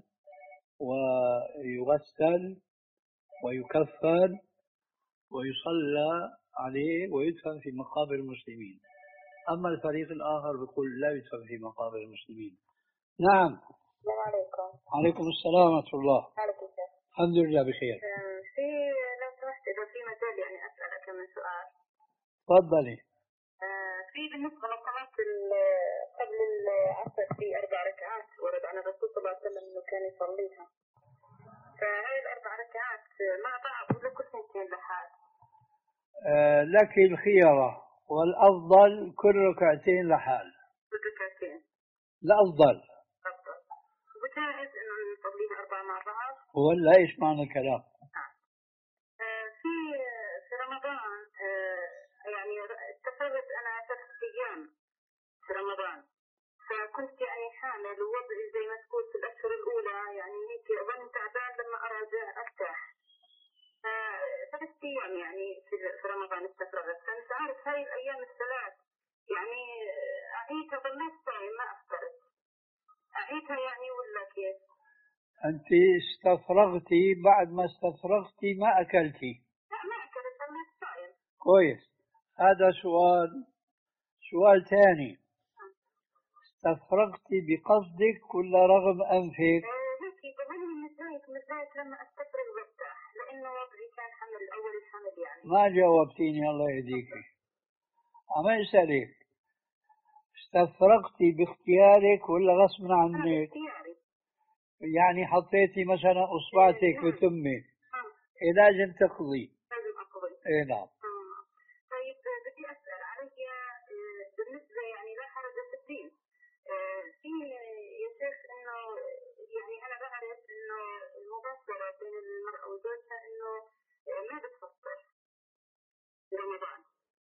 Speaker 1: ويغسل ويكفن ويصلى عليه ويدفن في مقابر المسلمين. أما الفريق الآخر يقول لا يدفن في مقابر المسلمين. نعم.
Speaker 3: السلام عليكم.
Speaker 1: عليكم السلام ورحمة الله.
Speaker 3: عليكم السلام.
Speaker 1: الحمد لله بخير.
Speaker 3: في لو سمحت إذا في مجال يعني أسألك من سؤال.
Speaker 1: تفضلي.
Speaker 3: في بالنسبة لصلاة قبل العصر في أربع ركعات ورد عن الرسول صلى الله عليه وسلم إنه كان يصليها، فهاي الأربع ركعات مع بعض ولا كل سنتين لحال؟
Speaker 1: آه لك الخيرة، والأفضل كل ركعتين لحال.
Speaker 3: كل ركعتين.
Speaker 1: الأفضل.
Speaker 3: أفضل. وجائز إنه نصليها أربعة مع بعض؟
Speaker 1: ولا إيش معنى الكلام؟
Speaker 3: آه. في في رمضان آه يعني تفرغت أنا ثلاث أيام في رمضان، فكنت يعني حامل ووضعي زي ما تقول في الأشهر الأولى يعني هيك أظن تعبان لما أراجع أرتاح. ثلاث أيام يعني في رمضان استفرغت، فمش عارف هاي الأيام الثلاث يعني أعيدها، ظليت صايم ما أفطرت، أعيدها يعني ولا كيف؟
Speaker 1: أنت استفرغتي، بعد ما استفرغتي ما أكلتي؟
Speaker 3: لا ما أكلت، ظليت صايم.
Speaker 1: كويس. هذا سؤال. سؤال ثاني: استفرغتي بقصدك ولا رغم أنفك؟
Speaker 3: هيك ظلني متضايق متضايق لما أستفرغ برتاح، لأنه وضعي كان الحمل أول الحمل يعني.
Speaker 1: ما جاوبتيني الله يهديك. عم أسألك استفرغتي باختيارك ولا غصب
Speaker 3: أنا
Speaker 1: عنك؟
Speaker 3: باختياري.
Speaker 1: يعني حطيتي مثلا اصبعتك
Speaker 3: إيه، نعم.
Speaker 1: بتمك
Speaker 3: آه،
Speaker 1: إيه لازم تقضي.
Speaker 3: لازم أقضي.
Speaker 1: اي نعم.
Speaker 3: آه. طيب بدي أسأل علي آه، بالنسبة يعني لا حرج في الدين. آه، في يا شيخ إنه يعني أنا بعرف إنه المباشرة بين المرأة وزوجها إنه آه، ما بتفطر في رمضان.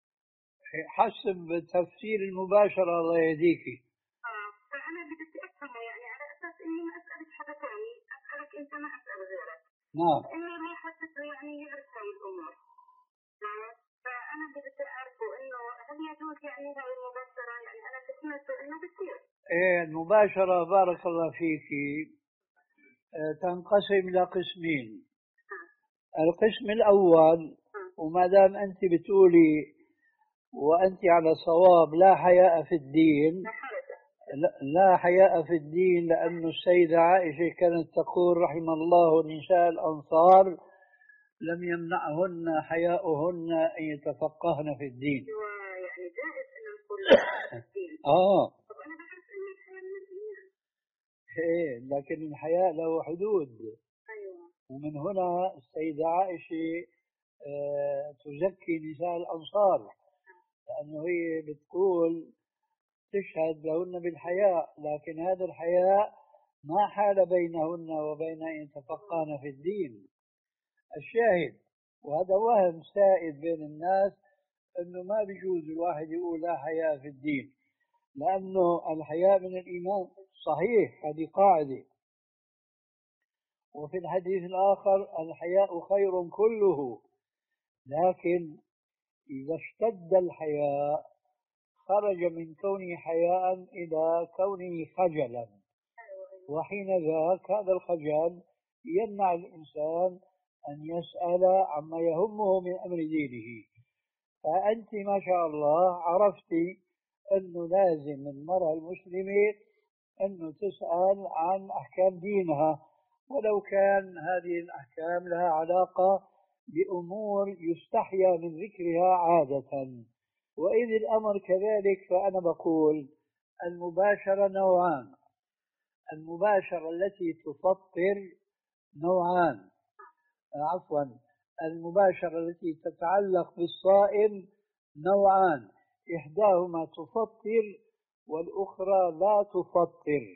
Speaker 1: حسب تفسير المباشرة الله يهديكي.
Speaker 3: آه، فأنا اللي بدي أفهمه يعني على أساس إني ما أسألك حدا ثاني، أسألك أنت ما أسأل غيرك.
Speaker 1: نعم.
Speaker 3: إنه ما حسيته يعني يعرف هاي الأمور. آه، فأنا اللي بدي أعرفه إنه هل يجوز يعني هاي المباشرة؟ يعني أنا سمعت إنه بصير.
Speaker 1: إيه المباشرة بارك الله فيكي آه، تنقسم إلى قسمين. القسم الأول وما دام أنت بتقولي وأنت على صواب لا حياء في الدين. لا, لا حياء في الدين لأن السيدة عائشة كانت تقول رحم الله نساء الأنصار لم يمنعهن حياؤهن أن يتفقهن في الدين.
Speaker 3: يعني جائز أن نقول الدين.
Speaker 1: آه.
Speaker 3: طب أنا بعرف أن الحياة من الدين.
Speaker 1: إيه لكن الحياء له حدود.
Speaker 3: أيوة.
Speaker 1: ومن هنا السيدة عائشة آه تزكي نساء الأنصار لأنه هي بتقول تشهد لهن بالحياء لكن هذا الحياء ما حال بينهن وبين أن يتفقهن في الدين. الشاهد وهذا وهم سائد بين الناس أنه ما بيجوز الواحد يقول لا حياء في الدين لأنه الحياء من الإيمان. صحيح هذه قاعدة. وفي الحديث الآخر الحياء خير كله لكن إذا اشتد الحياء خرج من كونه حياء إلى كونه خجلا وحين ذاك هذا الخجل يمنع الإنسان أن يسأل عما يهمه من أمر دينه. فأنت ما شاء الله عرفتي أنه لازم المرأة المسلمة أنه تسأل عن أحكام دينها ولو كان هذه الأحكام لها علاقة بأمور يستحيا من ذكرها عادة. وإذ الأمر كذلك فأنا بقول المباشرة نوعان. المباشرة التي تفطر نوعان عفوا المباشرة التي تتعلق بالصائم نوعان إحداهما تفطر والأخرى لا تفطر.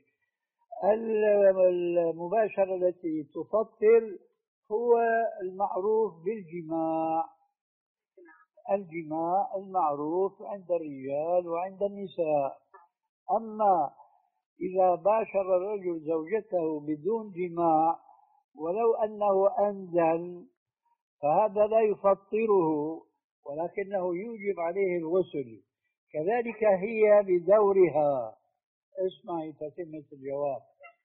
Speaker 1: المباشرة التي تفطر هو المعروف بالجماع. الجماع المعروف عند الرجال وعند النساء. أما إذا باشر الرجل زوجته بدون جماع ولو أنه أنزل فهذا لا يفطره ولكنه يوجب عليه الغسل. كذلك هي بدورها. اسمعي تتمة الجواب.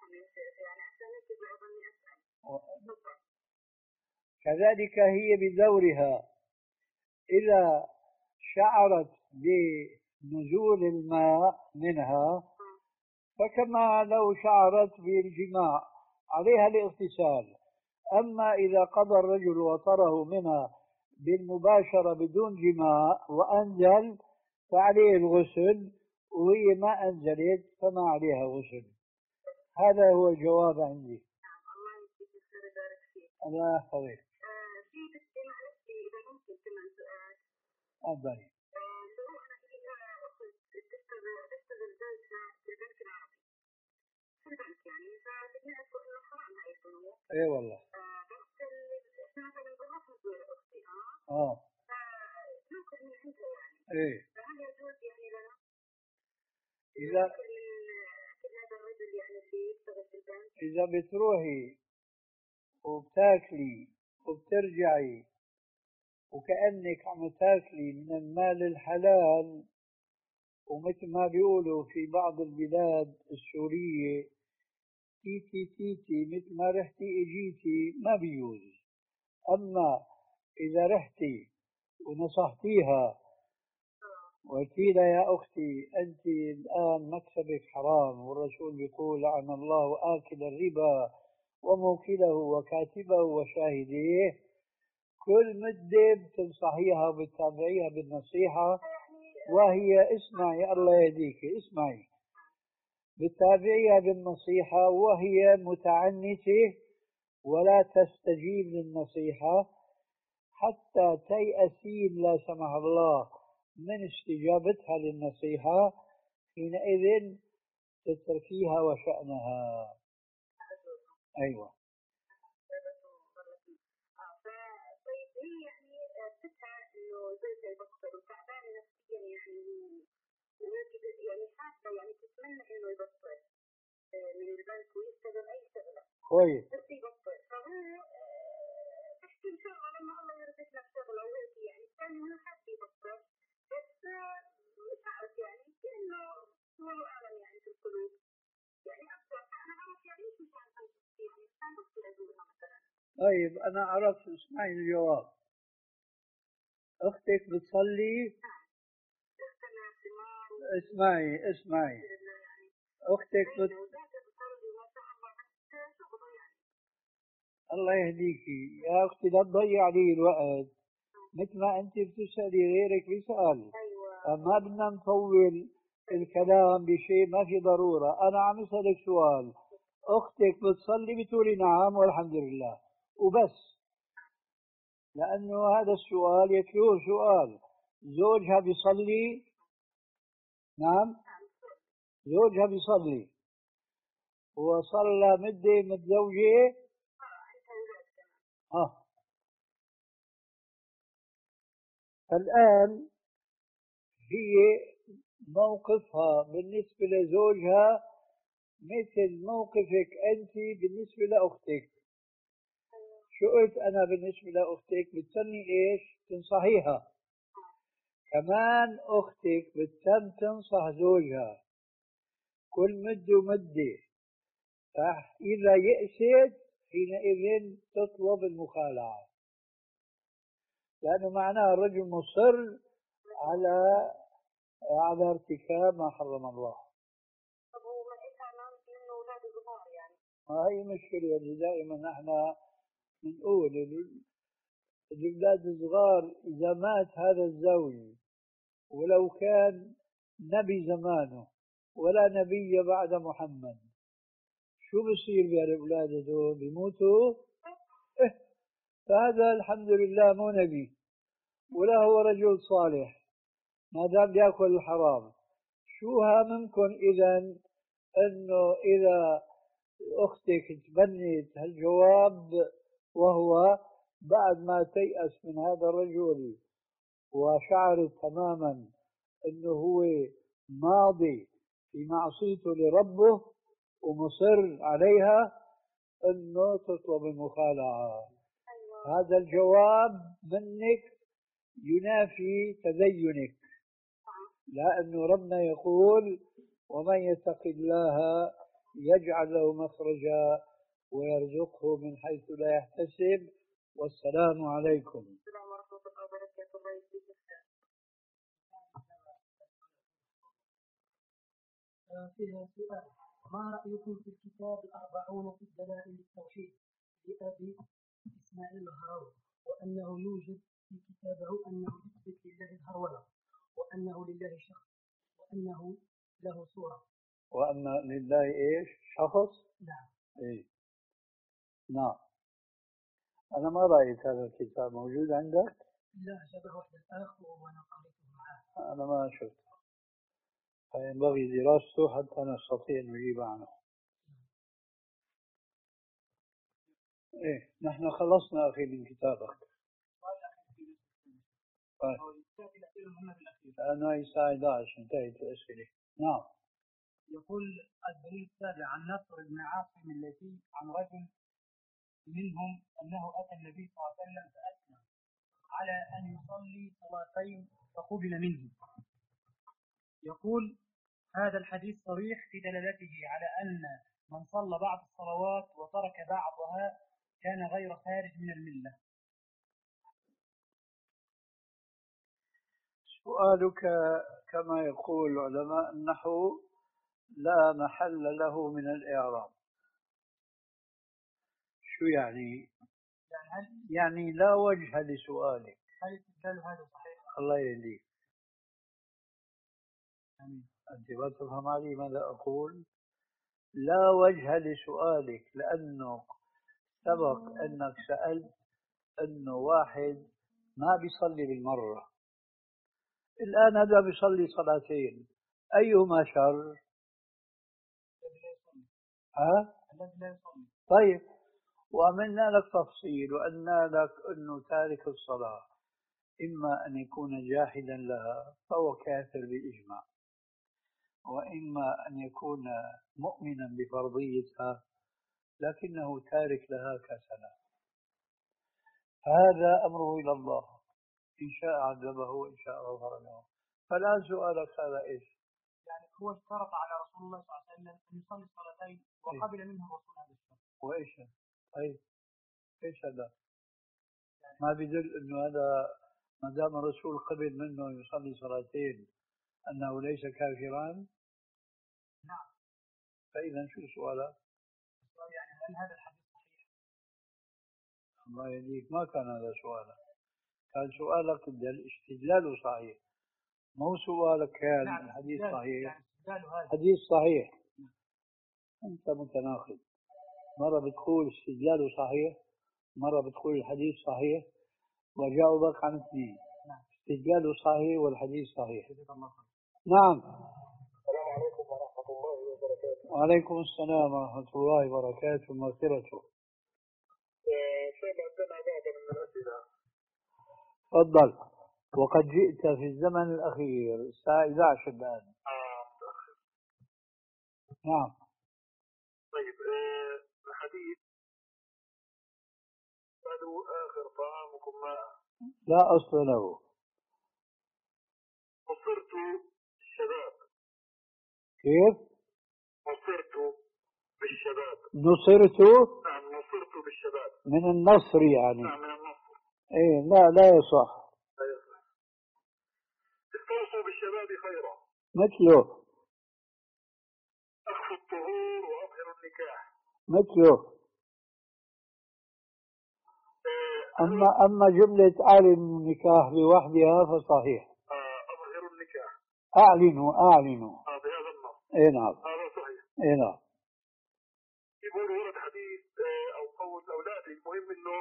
Speaker 1: كذلك هي بدورها إذا شعرت بنزول الماء منها فكما لو شعرت بالجماع عليها الاغتسال. أما إذا قضى الرجل وطره منها بالمباشرة بدون جماع وأنزل فعليه الغسل وهي ما أنزلت فما عليها غسل. هذا هو الجواب عندي.
Speaker 3: الله يجزيك الخير ويبارك فيك.
Speaker 1: الله يحفظك.
Speaker 3: في بنتي معلش إذا ممكن كمان سؤال.
Speaker 1: تفضلي.
Speaker 3: اللي هو أنا في أخت تشتغل تشتغل زوجها في البنك العربي. في البنك يعني فسمعت إنه حرام هاي البنوك.
Speaker 1: إيه والله.
Speaker 3: بس إحنا مثلا بناخذ أختي أه.
Speaker 1: آه.
Speaker 3: فناخذ من عندها يعني.
Speaker 1: إيه.
Speaker 3: فهل يجوز يعني لنا؟
Speaker 1: إذا
Speaker 3: هذا الرجل يعني اللي يشتغل في البنك.
Speaker 1: إذا بتروحي وبتاكلي وبترجعي وكأنك عم تاكلي من المال الحلال ومثل ما بيقولوا في بعض البلاد السورية تيتي تيتي مثل ما رحتي اجيتي ما بيجوز. أما إذا رحتي ونصحتيها وقلتي لها يا أختي أنت الآن مكسبك حرام والرسول بيقول لعن الله آكل الربا وموكله وكاتبه وشاهديه كل مدة بتنصحيها وبتتابعيها بالنصيحة، وهي اسمعي الله يهديك اسمعي، بتتابعيها بالنصيحة وهي متعنتة ولا تستجيب للنصيحة حتى تيأسين لا سمح الله من استجابتها للنصيحة، حينئذ تتركيها وشأنها. أيوة.
Speaker 3: طيب هي يعني فتها انه زوجها يبطل وتعبانه نفسيا يعني ويجب يعني حاسه يعني تتمنى انه يبطل من البنك ويشتغل اي شغله.
Speaker 1: كويس.
Speaker 3: بس يبطل فهو تحكي ان شاء الله لما الله يرزق لك شغله وهيك يعني كان هو حاب يبطل بس مش عارف يعني كانه الله اعلم يعني في القلوب يعني اكثر انا عارف يعني مش مش عارفه يعني كان بطل ازورها مثلا.
Speaker 1: طيب أنا عرفت، اسمعي الجواب. أختك بتصلي؟ اسمعي اسمعي أختك بت... الله يهديكي يا أختي لا تضيع لي الوقت، مثل ما أنت بتسألي غيرك بيسأل، ما بدنا نطول الكلام بشيء ما في ضرورة. أنا عم أسألك سؤال، أختك بتصلي؟ بتقولي نعم والحمد لله وبس، لأنه هذا السؤال يتلوه سؤال. زوجها بيصلي؟ نعم زوجها بيصلي وصلى مدة متزوجة؟ آه. الآن هي موقفها بالنسبة لزوجها مثل موقفك أنت بالنسبة لأختك. شو قلت أنا بالنسبة لأختك؟ بتسمي إيش؟ تنصحيها. كمان أختك بتسم تنصح زوجها كل مدة ومدة، فإذا يأست حينئذ تطلب المخالعة، لأنه معناها الرجل مصر على على ارتكاب ما حرم الله.
Speaker 3: طب هو ما إنها منه أولاد صغار يعني.
Speaker 1: ما هي مشكلة اللي دائما احنا بنقول الأولاد الصغار إذا مات هذا الزوج ولو كان نبي زمانه ولا نبي بعد محمد، شو بصير بهالأولاد هذول؟ بيموتوا؟ إيه، فهذا الحمد لله مو نبي ولا هو رجل صالح ما دام بياكل الحرام. شو هاممكن إذا أنه إذا أختك تبنت هالجواب وهو بعد ما تيأس من هذا الرجل وشعرت تماما أنه هو ماضي في معصيته لربه ومصر عليها أنه تطلب المخالعة. هذا الجواب منك ينافي تدينك، لأنه ربنا يقول ومن يتق الله يجعل له مخرجا ويرزقه من حيث لا يحتسب. والسلام عليكم.
Speaker 3: السلام ورحمة الله وبركاته. الله يجزيك الخير.
Speaker 4: فيها سؤال: ما رأيكم في الكتاب الأربعون في دلائل التوحيد لأبي إسماعيل الهروي، وأنه يوجد في كتابه أنه يثبت لله الهرولة، وأنه لله شخص، وأنه له صورة،
Speaker 1: وأن لله إيش؟ شخص؟
Speaker 4: نعم.
Speaker 1: إيه نعم. أنا ما رأيت هذا الكتاب موجود عندك؟
Speaker 4: لا، شبه واحد الآخر وأنا قريته معاه.
Speaker 1: أنا ما شفته، فينبغي دراسته حتى نستطيع أن نجيب عنه. إيه نحن خلصنا أخي من كتابك. طيب. لأنه الساعة إحدى عشر انتهت الأسئلة. نعم.
Speaker 4: يقول الدليل السابع عن نصر بن عاصم الليثي عن رجل منهم أنه أتى النبي صلى الله عليه وسلم فأسلم على أن يصلي صلاتين فقبل منه. يقول هذا الحديث صريح في دلالته على أن من صلى بعض الصلوات وترك بعضها كان غير خارج من الملة.
Speaker 1: سؤالك كما يقول علماء النحو لا محل له من الإعراب. شو يعني؟
Speaker 4: يعني هل
Speaker 1: يعني لا وجه لسؤالك.
Speaker 4: هل استدلال هذا صحيح؟
Speaker 1: الله يهديك.
Speaker 4: آمين.
Speaker 1: أنت ما تفهم علي ماذا أقول؟ لا وجه لسؤالك، لأنه سبق أنك سألت أنه واحد ما بيصلي بالمرة، الآن هذا بيصلي صلاتين، أيهما شر؟
Speaker 4: الذي لا يصلي.
Speaker 1: ها؟
Speaker 4: الذي لا يصلي.
Speaker 1: طيب، وعملنا لك تفصيل وقلنا لك أنه تارك الصلاة إما أن يكون جاحدا لها فهو كافر بالإجماع، وإما أن يكون مؤمنا بفرضيتها لكنه تارك لها كسلا. هذا أمره إلى الله، إن شاء عذبه وإن شاء غفر له. فالآن سؤالك هذا إيش؟
Speaker 4: يعني هو اشترط على رسول الله صلى الله عليه وسلم أن يصلي صلاتين وقبل منه الرسول هذا الشرط.
Speaker 1: وإيش؟ طيب إيش هذا؟ ما بيدل إنه هذا ما دام الرسول قبل منه يصلي صلاتين أنه ليس كافرا؟
Speaker 4: نعم.
Speaker 1: فإذا شو سؤالك؟
Speaker 4: يعني هل هذا الحديث صحيح؟
Speaker 1: الله يهديك، ما كان هذا سؤالك، كان سؤالك الاستدلال صحيح، مو سؤالك كان
Speaker 4: نعم.
Speaker 1: الحديث
Speaker 4: يعني
Speaker 1: صحيح.
Speaker 4: استدلال هذا
Speaker 1: حديث صحيح. أنت متناقض، مرة بتقول استدلاله صحيح، مرة بتقول الحديث صحيح، وجاوبك عن اثنين.
Speaker 4: نعم.
Speaker 1: استدلاله صحيح والحديث صحيح.
Speaker 2: السلام
Speaker 1: نعم.
Speaker 2: عليكم ورحمة الله وبركاته.
Speaker 1: وعليكم السلام ورحمة الله وبركاته ومغفرته.
Speaker 2: شاب عندنا بعض من الأسئلة.
Speaker 1: تفضل. وقد جئت في الزمن الأخير، الساعة إحدى عشر الآن.
Speaker 2: آه.
Speaker 1: نعم.
Speaker 2: طيب آه الحديث قالوا آخر طعامكم ماء.
Speaker 1: لا أصل له.
Speaker 2: نصرت الشباب.
Speaker 1: كيف؟
Speaker 2: نصرت بالشباب.
Speaker 1: نصرت؟
Speaker 2: نعم نصرت بالشباب.
Speaker 1: من النصر يعني.
Speaker 2: نعم من النصر.
Speaker 1: إيه لا لا يصح.
Speaker 2: لا يصح. استوصوا بالشباب خيرا.
Speaker 1: مثله.
Speaker 2: أخفوا الطهور وأظهروا النكاح.
Speaker 1: مثله. أما أما جملة أعلن النكاح لوحدها فصحيح.
Speaker 2: أظهروا النكاح.
Speaker 1: أعلنوا أعلنوا.
Speaker 2: آه بهذا النص.
Speaker 1: إيه نعم.
Speaker 2: هذا صحيح.
Speaker 1: إيه نعم.
Speaker 2: يقول ورد حديث أو قول أولادي المهم إنه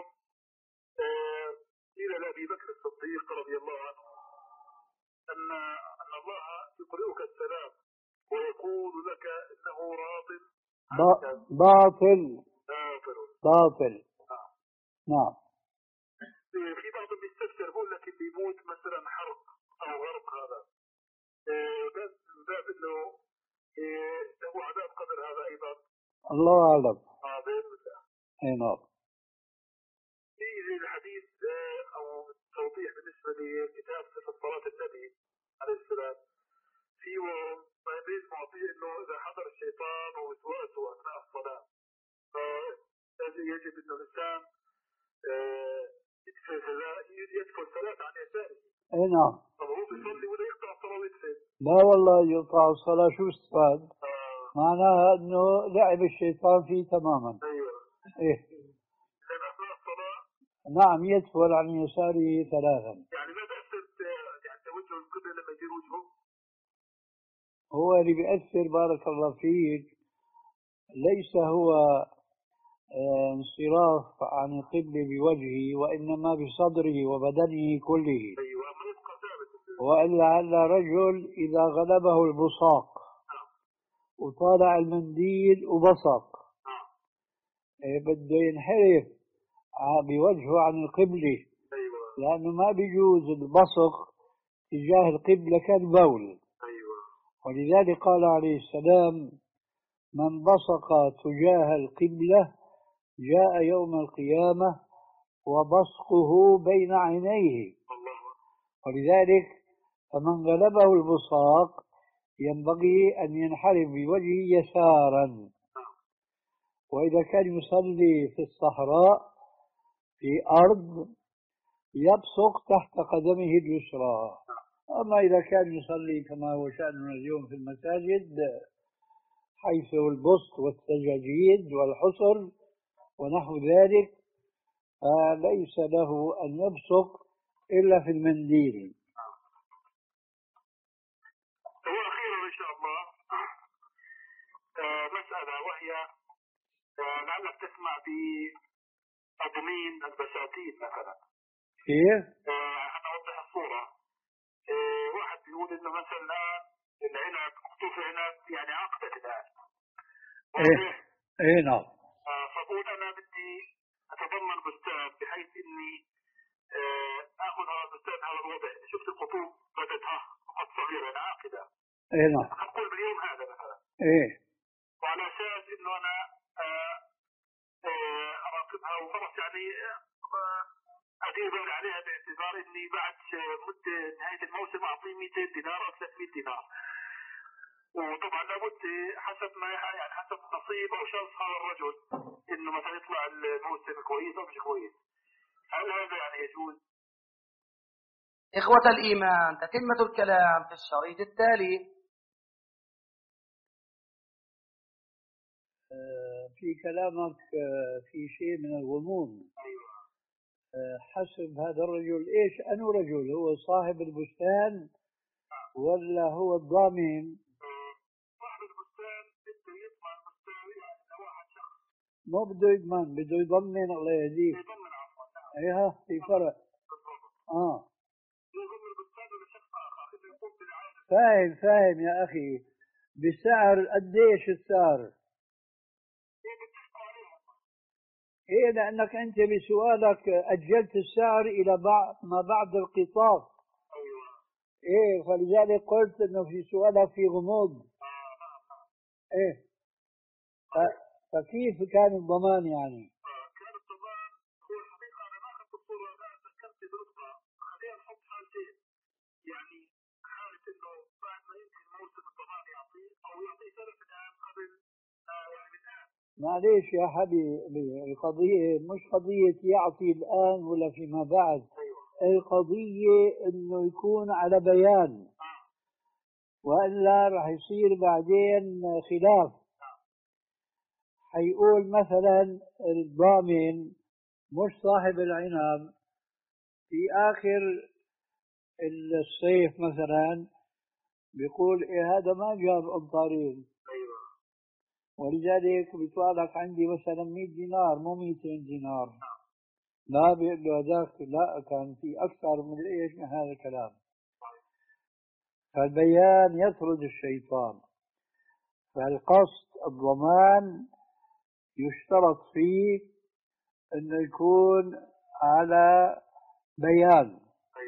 Speaker 2: قيل لأبي بكر الصديق رضي الله عنه أن أن الله يقرئك السلام ويقول لك إنه راض.
Speaker 1: باطل.
Speaker 2: باطل.
Speaker 1: باطل.
Speaker 2: آه.
Speaker 1: نعم.
Speaker 2: في بعض بيستفسر بقول لك اللي يموت مثلا حرق أو غرق هذا بس من باب إنه له عذاب قدر هذا أيضا.
Speaker 1: الله أعلم.
Speaker 2: آه بإذن الله.
Speaker 1: أي نعم.
Speaker 2: في الحديث أو توضيح بالنسبة لكتاب صفة صلاة النبي عليه السلام في طيبين معطيه إنه إذا حضر الشيطان ووسواسه أثناء الصلاة فيجب إنه الإنسان يدفع يدفع الصلاة عن يساره.
Speaker 1: أي نعم.
Speaker 2: طب هو بيصلي ولا يقطع الصلاة ويدفع؟
Speaker 1: لا والله يقطع الصلاة شو استفاد؟
Speaker 2: آه.
Speaker 1: معناها إنه لعب الشيطان فيه تماما.
Speaker 2: أيوه.
Speaker 1: إيه.
Speaker 2: لأن أثناء الصلاة
Speaker 1: نعم يدفل عن يساره ثلاثا.
Speaker 2: يعني ما بأثر يعني توجه القبلة لما يدير وجهه؟
Speaker 1: هو اللي بيأثر بارك الله فيك ليس هو انصراف عن القبلة بوجهه وإنما بصدره وبدنه كله.
Speaker 2: أيوه ما يبقى ثابت.
Speaker 1: وإلا على رجل إذا غلبه البصاق وطالع المنديل وبصق إيه بده ينحرف بوجهه عن القبلة.
Speaker 2: أيوه.
Speaker 1: لأنه ما بيجوز البصق تجاه القبلة كالبول.
Speaker 2: أيوه.
Speaker 1: ولذلك قال عليه السلام من بصق تجاه القبلة جاء يوم القيامة وبصقه بين عينيه. ولذلك فمن غلبه البصاق ينبغي أن ينحرف بوجهه يسارا. وإذا كان يصلي في الصحراء في أرض يبصق تحت قدمه اليسرى. أما إذا كان يصلي كما هو شأننا اليوم في المساجد حيث البسط والسجاجيد والحصر ونحو ذلك فليس له أن يبصق إلا في المنديل.
Speaker 2: وأخيرا إن شاء الله مسألة، وهي لعلك تسمع بتضمين البساتين مثلا.
Speaker 1: كيف؟
Speaker 2: أنا أوضح الصورة. واحد بيقول إنه مثلا الآن العنب قطوف العنب يعني عقدت الآن.
Speaker 1: إيه إيه نعم.
Speaker 2: فبقول أنا بدي أتضمن بستان بحيث إني آخذ هذا البستان على الوضع. شفت القطوف بدت ها قد صغيرة يعني عاقدة.
Speaker 1: إيه نعم.
Speaker 2: أقول باليوم هذا مثلا.
Speaker 1: إيه.
Speaker 2: وعلى أساس إنه أنا أراقبها وخلص يعني أدير بالي عليها باعتبار إني بعد مدة نهاية الموسم أعطيه مئتين دينار أو ثلاثمئة دينار. وطبعا لابد حسب ما يعني حسب نصيب أو شرط هذا الرجل إنه مثلا يطلع الموسم كويس أو مش كويس. هل هذا يعني يجوز؟
Speaker 5: إخوة الإيمان، تتمة الكلام في الشريط التالي.
Speaker 1: في كلامك في شيء من الغموض. حسب هذا الرجل إيش أنه رجل، هو صاحب البستان ولا هو الضامن؟
Speaker 2: صاحب البستان بده يضمن البستان يعني لواحد شخص.
Speaker 1: ما بده يضمن، بده يضمن. الله يهديك.
Speaker 2: يضمن عفوا.
Speaker 1: ايوه في فرق. اه
Speaker 2: يضمن البستان لشخص آخر إذا يقوم بالعادة.
Speaker 1: فاهم فاهم يا أخي. بسعر قديش السعر؟ إيه لأنك أنت بسؤالك أجلت السعر إلى بعد ما بعد القطاف. إيه فلذلك قلت إنه في سؤالك في غموض. إيه فكيف كان الضمان يعني؟
Speaker 2: كان الضمان هو الحقيقة أنا ما أخذت الصورة، أنا ذكرت برفقة خلينا نحط حالتين. يعني حالة إنه بعد ما ينتهي الموسم الضمان يعطيه أو يعطيه سنة الآن قبل يعني الآن.
Speaker 1: معليش يا حبيبي، القضية مش قضية يعطي الآن ولا فيما بعد. القضية إنه يكون على بيان، وإلا راح يصير بعدين خلاف. حيقول مثلا الضامن مش صاحب العنب في آخر الصيف مثلا بيقول إيه هذا ما جاب أمطارين، ولذلك بيطلع لك عندي مثلا مئة دينار مو مئتين دينار. لا بيقول له هذاك لا كان في أكثر من إيش من هذا الكلام. فالبيان يطرد الشيطان. فالقصد الضمان يشترط فيه أنه يكون على بيان.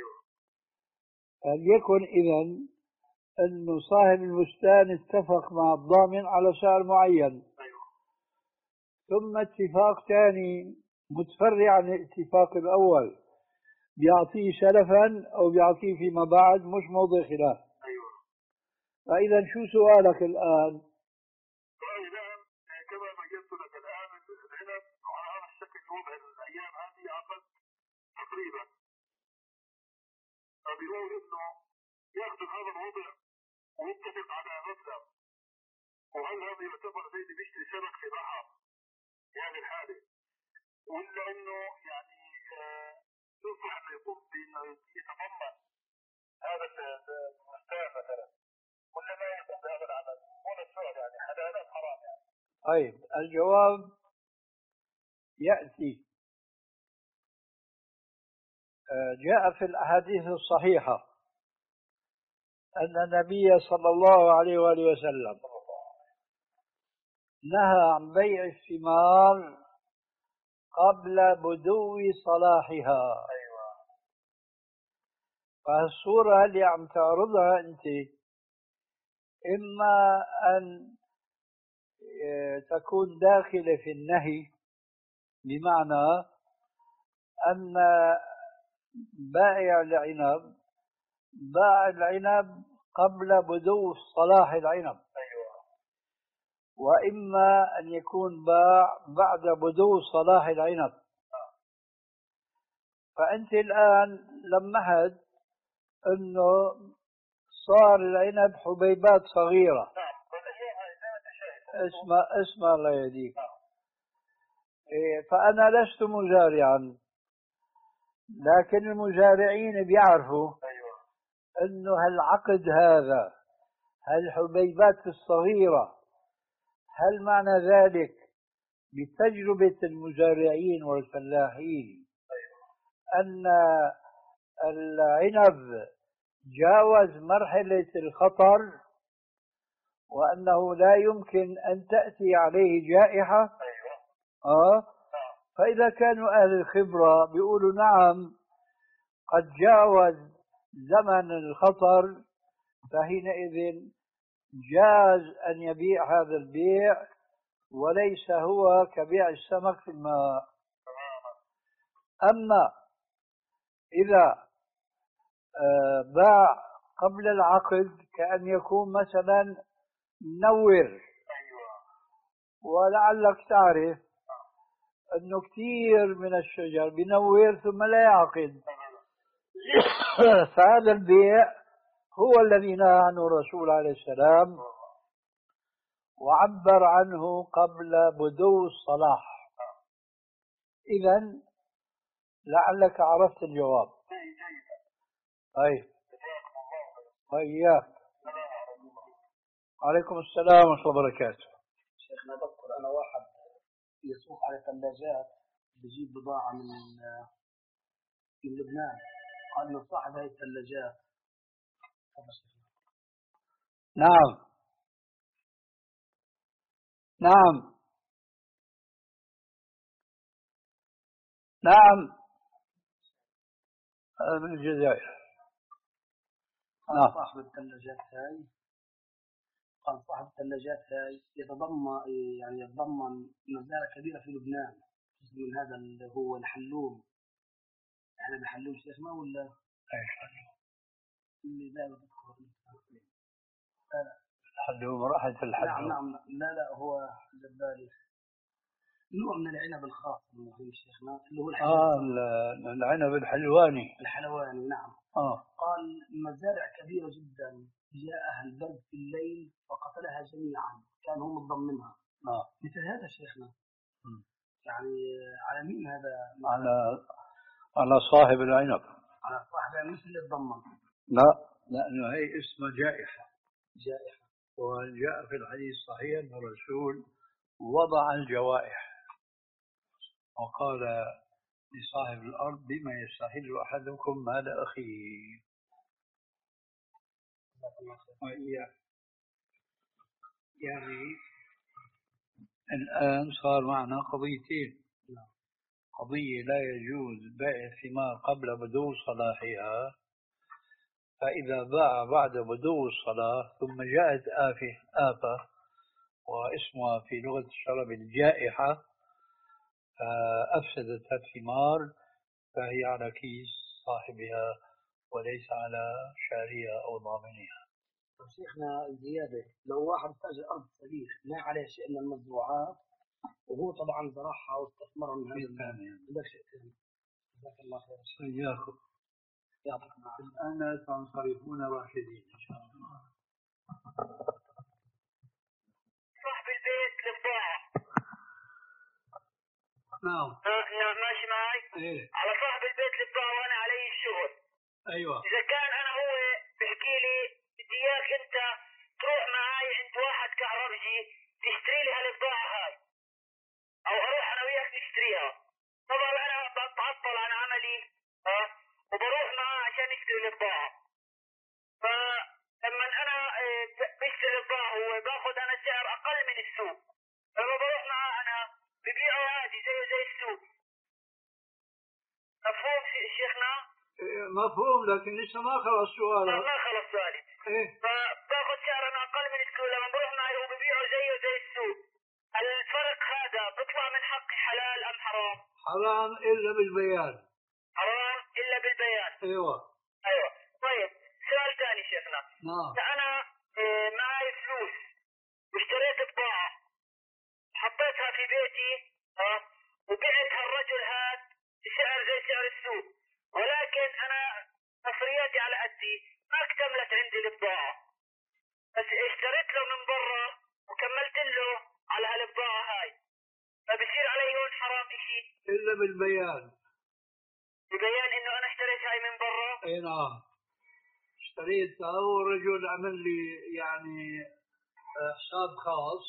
Speaker 1: فليكن إذن أنه صاحب البستان اتفق مع الضامن على سعر معين، ثم اتفاق ثاني متفرع عن الاتفاق الأول بيعطيه سلفا أو بيعطيه فيما بعد، مش موضوع خلاف. فإذا شو سؤالك الآن؟
Speaker 2: الآن كما بينت لك الآن العنب على هذا الشكل وضع الأيام هذه عقد تقريبا. فبيقول إنه ياخذ هذا الوضع ويتفق على مبلغ، وهل هذا يعتبر زي اللي بيشتري سمك في بحر في هذه الحالة، ولا إنه يعني ينصح إنه يقوم بإنه يتضمن هذا المستوى مثلا، ولا ما يقوم بهذا العمل؟ هنا السؤال يعني حلال أم حرام يعني؟
Speaker 1: طيب الجواب يأتي. جاء في الأحاديث الصحيحة أن النبي صلى الله عليه وآله وسلم نهى عن بيع الثمار قبل بدو صلاحها. فالصورة اللي عم تعرضها أنت إما أن تكون داخلة في النهي، بمعنى أن بائع العنب باع العنب قبل بدو صلاح العنب، وإما أن يكون باع بعد بدو صلاح العنب. فأنت الآن لمحت أنه صار العنب حبيبات صغيرة. اسمع اسمع الله يهديك. فأنا لست مزارعا لكن المزارعين بيعرفوا
Speaker 2: ايوه
Speaker 1: انه هالعقد هذا، هالحبيبات الصغيرة، هل معنى ذلك بتجربة المزارعين والفلاحين أن العنب جاوز مرحلة الخطر وأنه لا يمكن أن تأتي عليه جائحة؟
Speaker 2: ايوه
Speaker 1: آه فإذا كانوا أهل الخبرة بيقولوا نعم قد جاوز زمن الخطر، فحينئذ جاز أن يبيع هذا البيع وليس هو كبيع السمك في الماء. أما إذا باع قبل العقد كأن يكون مثلا منور، ولعلك تعرف أنه كثير من الشجر بنور ثم لا يعقد، فهذا البيع هو الذي نهى عنه الرسول عليه السلام وعبر عنه قبل بدو الصلاح. إذن لعلك عرفت الجواب. طيب وإياك. عليكم السلام ورحمة الله وبركاته.
Speaker 5: شيخنا بذكر أنا واحد يسوق على ثلاجات بجيب بضاعة من من لبنان، قال من صاحب هذه الثلاجات.
Speaker 1: نعم نعم نعم هذا من الجزائر.
Speaker 5: قال صاحب الثلاجات هاي قال صاحب الثلاجات هاي يتضمن يعني يتضمن مزارع كبيرة في لبنان، من هذا اللي هو الحلوم. احنا بحلوم شيخنا ولا
Speaker 1: اي حلوم؟
Speaker 5: اللي لا بذكر
Speaker 1: الحلوم راحت الحلوم.
Speaker 5: نعم نعم لا لا هو جبالي نوع من العنب الخاص بالمهم شيخنا اللي هو الحلواني.
Speaker 1: اه العنب الحلواني.
Speaker 5: الحلواني نعم.
Speaker 1: اه
Speaker 5: قال مزارع كبيرة جدا جاءها البرد في الليل فقتلها جميعا، كان هم متضمنها.
Speaker 1: اه
Speaker 5: مثل هذا شيخنا.
Speaker 1: م.
Speaker 5: يعني على مين هذا؟
Speaker 1: على على صاحب العنب.
Speaker 5: على صاحب العنب مش اللي تضمن.
Speaker 1: لا لأنه هي اسمها جائحة.
Speaker 5: جائحة.
Speaker 1: وجاء في الحديث الصحيح أن الرسول وضع الجوائح وقال لصاحب الأرض بما يستحل أحدكم مال أخيه. وإياه يعني الآن صار معنا قضيتين. قضية لا يجوز بيع الثمار قبل بدو صلاحها، فإذا باع بعد بدو الصلاح ثم جاءت آفة آفة واسمها في لغة الشرب الجائحة فأفسدت الثمار، فهي على كيس صاحبها وليس على شاريها أو ضامنها.
Speaker 5: شيخنا زيادة لو واحد تاجر أرض صغير ما عليه شيء من المزروعات وهو طبعا زرعها واستثمرها من هذا
Speaker 1: الثاني
Speaker 5: هذا شيء ثاني. جزاك الله خير.
Speaker 1: إياكم.
Speaker 5: يعطيك العافية.
Speaker 1: الآن تنصرفون راشدين إن شاء الله.
Speaker 3: صاحب البيت للبضاعة.
Speaker 1: نعم.
Speaker 3: نعم ماشي معي؟
Speaker 1: إيه.
Speaker 3: على صاحب البيت للبضاعة وأنا علي الشغل.
Speaker 1: أيوة.
Speaker 3: إذا كان أنا هو بحكي لي بدي إياك أنت تروح معي عند واحد كهربجي تشتري لي هالبضاعة هاي، أو أروح أنا وياك نشتريها. طبعا أنا بتعطل عن عملي ها وبروح معاه عشان نشتري البضاعة. فلما أنا بشتري البضاعة هو باخذ أنا سعر أقل من السوق، فلما بروح معاه أنا ببيعه عادي زيه زي السوق. مفهوم شيخنا؟
Speaker 1: مفهوم لكن لسه ما خلص سؤالك.
Speaker 3: ما خلص سؤالي.
Speaker 1: إيه؟
Speaker 3: فباخذ سعر أنا أقل من السوق، لما بروح معي هو ببيعه زيه زي السوق. الفرق هذا بيطلع من حقي حلال أم حرام؟
Speaker 1: حرام إلا بالبيان.
Speaker 3: حرام إلا بالبيان.
Speaker 1: أيوة.
Speaker 3: أيوة. طيب سؤال ثاني شيخنا.
Speaker 1: نعم.
Speaker 3: أنا معي فلوس واشتريت بضاعة حطيتها في بيتي ها وبعتها الرجل هذا بسعر زي سعر السوق، ولكن أنا مصرياتي على قدي ما اكتملت عندي البضاعة، بس اشتريت له من برا وكملت له على هالبضاعة هاي، فبصير علي هون حرام إشي؟
Speaker 1: إلا بالبيان.
Speaker 3: ببيان انه انا اشتريت هاي من برا؟
Speaker 1: اي نعم، اشتريتها ورجل عمل لي يعني حساب خاص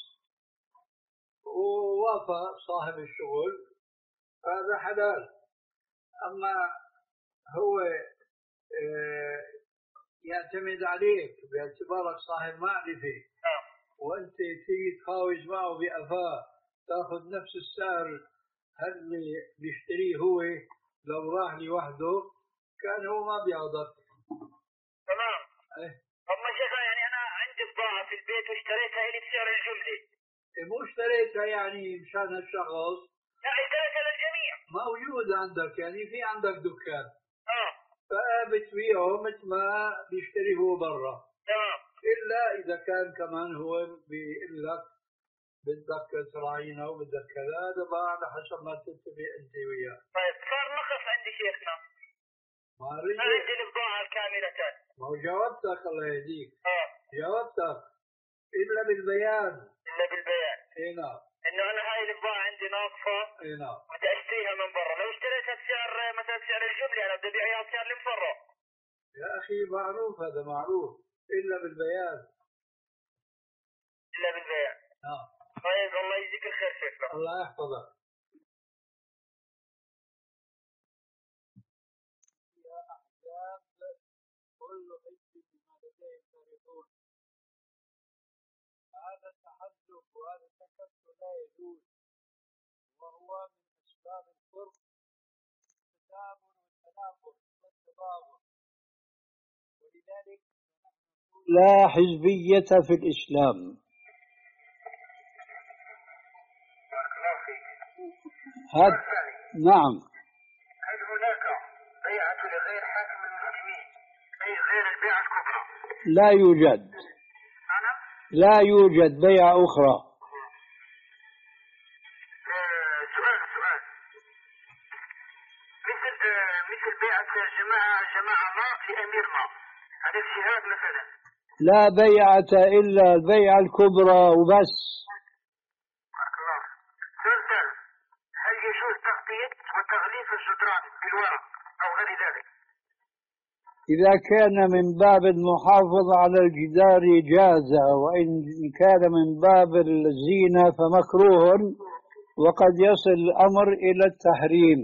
Speaker 1: ووافق صاحب الشغل، هذا حلال. اما هو اه يعتمد عليك باعتبارك صاحب معرفة وانت تيجي تخاوز معه بقفاه تاخذ نفس السعر اللي بيشتريه هو، لو راح لوحده كان هو ما بيعضك.
Speaker 3: تمام.
Speaker 1: ايه
Speaker 3: طب ما شيخ يعني انا عندي بضاعة في البيت واشتريتها الي بسعر الجملة.
Speaker 1: إيه مو اشتريتها يعني مشان هالشخص؟
Speaker 3: لا اشتريتها للجميع.
Speaker 1: موجود عندك يعني في عندك دكان.
Speaker 3: اه.
Speaker 1: فبتبيعه مثل ما بيشتري هو برا.
Speaker 3: تمام.
Speaker 1: الا اذا كان كمان هو بيقول لك بدك تراعينا وبدك كذا، هذا بقى على حسب ما تتفق انت وياه.
Speaker 3: طيب صار نقص عندي شيخنا.
Speaker 1: ما
Speaker 3: ما
Speaker 1: رجع.
Speaker 3: عندي البضاعة كاملة.
Speaker 1: ما هو جاوبتك الله يهديك.
Speaker 3: اه.
Speaker 1: جاوبتك الا بالبيان.
Speaker 3: الا بالبيان.
Speaker 1: اي نعم.
Speaker 3: انه انا هاي البضاعة عندي ناقصة.
Speaker 1: اي نعم.
Speaker 3: بدي اشتريها من برا، لو اشتريتها بسعر مثلا سعر الجملة انا بدي ابيعها بسعر المفرط.
Speaker 1: يا اخي معروف، هذا معروف، الا بالبيان.
Speaker 3: الا بالبيان.
Speaker 1: نعم.
Speaker 3: طيب الله يجزيك الخير شيخنا.
Speaker 1: الله يحفظك. يا احباب كل حزب بما لديهم فرحون. هذا التحزب وهذا التكتل لا يجوز، وهو من اسباب الفرق التدابر والتنافر والتباغض. ولذلك لا حزبية في الإسلام. هذا نعم.
Speaker 2: هل هناك بيعة لغير حاكم المسلمين أي غير البيعة الكبرى؟
Speaker 1: لا يوجد.
Speaker 2: أنا؟
Speaker 1: لا يوجد بيعة أخرى.
Speaker 2: آه سؤال سؤال مثل آه مثل بيعة جماعة جماعة ما في أمير ما، هذا الجهاد مثلا.
Speaker 1: لا بيعة إلا البيعة الكبرى وبس.
Speaker 2: بارك الله. سؤال ثالث، هل يجوز تغطية وتغليف الجدران بالورق أو غير ذلك؟
Speaker 1: إذا كان من باب المحافظة على الجدار جاز، وإن كان من باب الزينة فمكروه، وقد يصل الأمر إلى التحريم.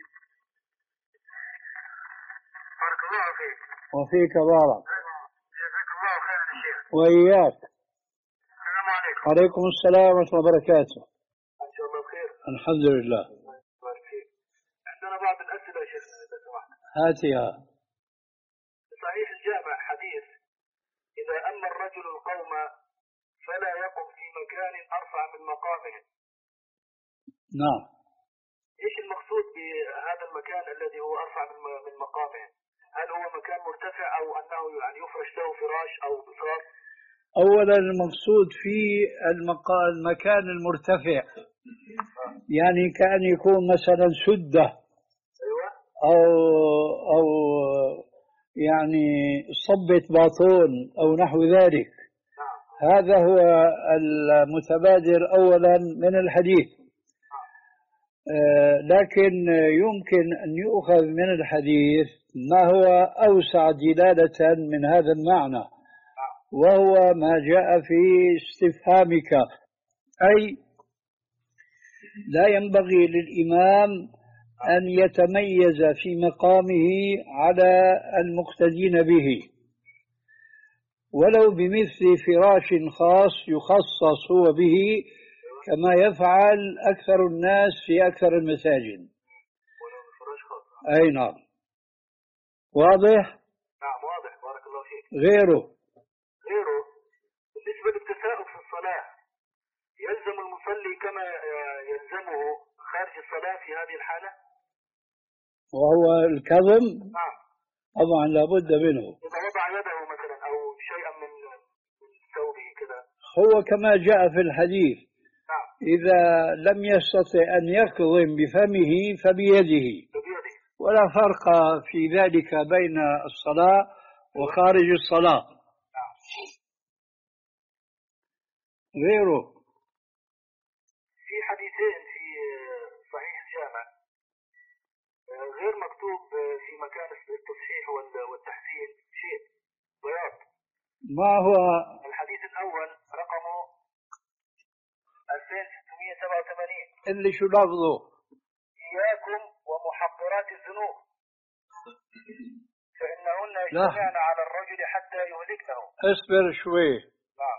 Speaker 2: بارك الله فيك.
Speaker 1: وفيك بارك.
Speaker 2: جزاك الله خير يا شيخ.
Speaker 1: وإياك.
Speaker 2: السلام عليكم.
Speaker 1: عليكم السلام ورحمة الله وبركاته.
Speaker 2: إن شاء الله بخير.
Speaker 1: الحمد لله.
Speaker 2: بارك فيك. عندنا بعض الأسئلة يا شيخ إذا سمحت.
Speaker 1: هاتها.
Speaker 2: صحيح الجامع حديث إذا أما الرجل القوم فلا يقم في مكان أرفع من مقامه.
Speaker 1: نعم.
Speaker 2: إيش المقصود بهذا المكان الذي هو أرفع من مقامه؟ هل هو مكان مرتفع أو أنه يعني يفرش له فراش أو بساط؟
Speaker 1: أولا المقصود في المكان المرتفع يعني كأن يكون مثلا سدة.
Speaker 2: أيوة.
Speaker 1: أو أو يعني صبة باطون أو نحو ذلك.
Speaker 2: نعم.
Speaker 1: هذا هو المتبادر أولا من الحديث. آه لكن يمكن أن يؤخذ من الحديث ما هو أوسع دلالة من هذا المعنى، وهو ما جاء في استفهامك، أي لا ينبغي للإمام أن يتميز في مقامه على المقتدين به، ولو بمثل فراش خاص يخصص هو به كما يفعل أكثر الناس في أكثر المساجد. أي نعم. واضح؟
Speaker 2: نعم واضح. بارك الله فيك.
Speaker 1: غيره
Speaker 2: غيره بالنسبة للتساؤل في الصلاة، يلزم المصلي كما يلزمه خارج الصلاة في هذه الحالة؟
Speaker 1: وهو الكظم؟
Speaker 2: نعم.
Speaker 1: طبعا لابد منه.
Speaker 2: إذا وضع يده مثلا أو شيئا من ثوبه كذا.
Speaker 1: هو كما جاء في الحديث.
Speaker 2: نعم.
Speaker 1: إذا لم يستطع أن يكظم بفمه فبيده.
Speaker 2: بيده.
Speaker 1: ولا فرق في ذلك بين الصلاة وخارج الصلاة.
Speaker 2: نعم.
Speaker 1: غيره
Speaker 2: في حديثين في صحيح الجامع غير مكتوب
Speaker 1: ما هو
Speaker 2: الحديث الأول رقمه ألفين وستمئة وسبعة وثمانين.
Speaker 1: اللي شو لفظه؟
Speaker 2: إياكم ومحقرات الذنوب فإنهن
Speaker 1: لا.
Speaker 2: يجتمعن على الرجل حتى يهلكنه.
Speaker 1: اصبر شوي.
Speaker 2: نعم.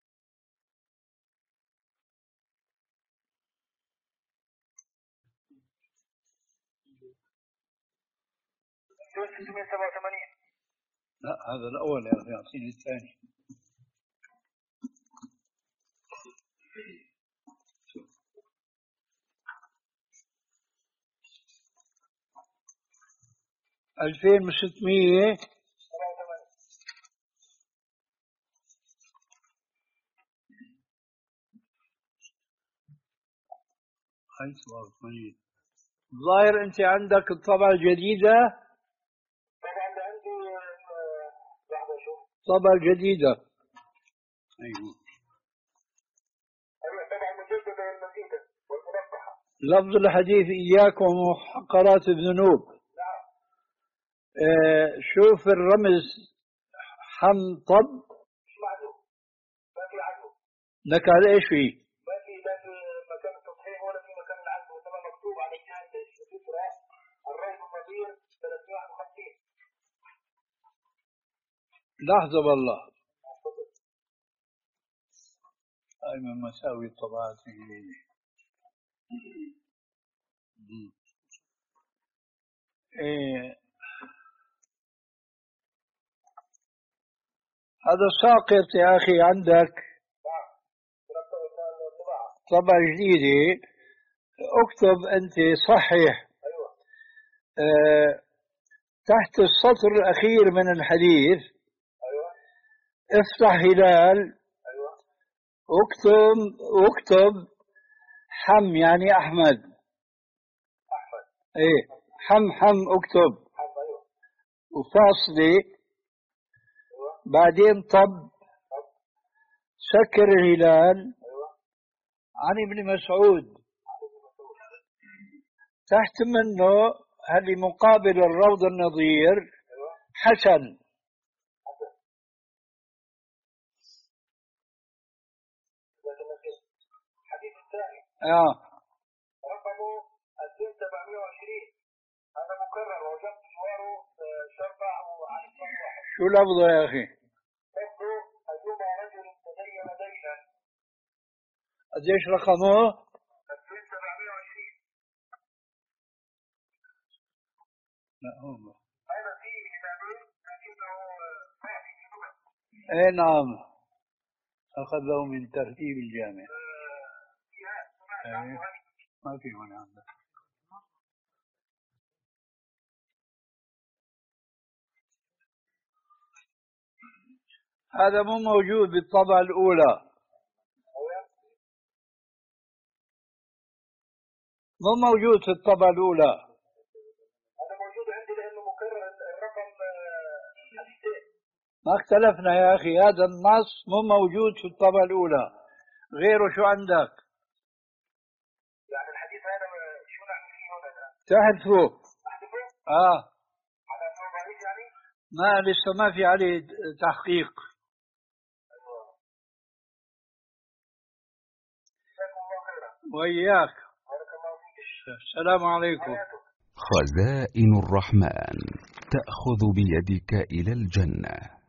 Speaker 2: ألفين وستمئة وسبعة وثمانين.
Speaker 1: لا هذا الأول يا أخي، أعطيني الثاني. ألفين وستمئة هاي سبعة وثمانين. ظاهر أنت عندك الطبعة الجديدة.
Speaker 2: طبعا عندي لحظة شوف.
Speaker 1: طبعة جديدة. أيوه.
Speaker 2: أيوة طبعا مجددة والمزيدة والمربحة.
Speaker 1: لفظ الحديث إياكم ومحقرات الذنوب.
Speaker 2: نعم.
Speaker 1: آه شوف الرمز حنطب.
Speaker 2: مش معدوم. ما في عدو.
Speaker 1: لك على إيش فيه؟
Speaker 2: ما في لا في مكان التصحيح ولا في مكان العدو، وإنما مكتوب على الجهة اليسرى الريب النظير ثلاثمئة وواحد وخمسين.
Speaker 1: لحظة والله. هاي من مساوي الطبعات الجديدة. إيه. هذا ساقط يا أخي عندك. طبعة جديدة. اكتب أنت صحح.
Speaker 2: أيوة.
Speaker 1: أه تحت السطر الأخير من الحديث.
Speaker 2: أيوة.
Speaker 1: افتح هلال.
Speaker 2: أيوة.
Speaker 1: اكتب اكتب حم يعني أحمد.
Speaker 2: أحمد.
Speaker 1: إيه حم حم اكتب.
Speaker 2: حم. أيوة.
Speaker 1: وفاصلة.
Speaker 2: أيوة.
Speaker 1: بعدين طب.
Speaker 2: طب.
Speaker 1: سكر الهلال.
Speaker 2: أيوة.
Speaker 1: عن ابن مسعود. تحت منه هذه مقابل الروض النظير.
Speaker 2: أيوة.
Speaker 1: حسن.
Speaker 2: حسن. الحديث الثاني.
Speaker 1: آه.
Speaker 2: رقمه ألفين وسبعمئة وعشرين. هذا مكرر وجدت جواره شرطة وعلى اسم واحد.
Speaker 1: شو لفظه يا أخي؟
Speaker 2: لفظه أيما رجل تدين دينا.
Speaker 1: قديش رقمه؟
Speaker 2: ألفين وسبعمئة وعشرين.
Speaker 1: لا هو
Speaker 2: هذا فيه كتابين لكنه صعب في اللغة.
Speaker 1: اي نعم، اخذه من ترتيب الجامع.
Speaker 2: فيها
Speaker 1: ما في هنا عندك. هذا مو موجود بالطبعة الأولى. مو موجود في الطبعة الأولى.
Speaker 2: هذا موجود عندي لأنه مكرر الرقم حديثين.
Speaker 1: ما اختلفنا يا أخي، هذا النص مو موجود في الطبعة الأولى. غيره شو عندك؟
Speaker 2: يعني الحديث هذا شو نعمل فيه هنا الآن؟
Speaker 1: تحذفه.
Speaker 2: أحذفه؟
Speaker 1: آه.
Speaker 2: على أنه ضعيف يعني؟
Speaker 1: ما لسه ما في عليه تحقيق.
Speaker 2: أيوه. جزاكم الله خيرا.
Speaker 1: وإياك.
Speaker 2: بارك الله فيك.
Speaker 1: السلام عليكم.
Speaker 6: خزائن الرحمن تأخذ بيدك إلى الجنة.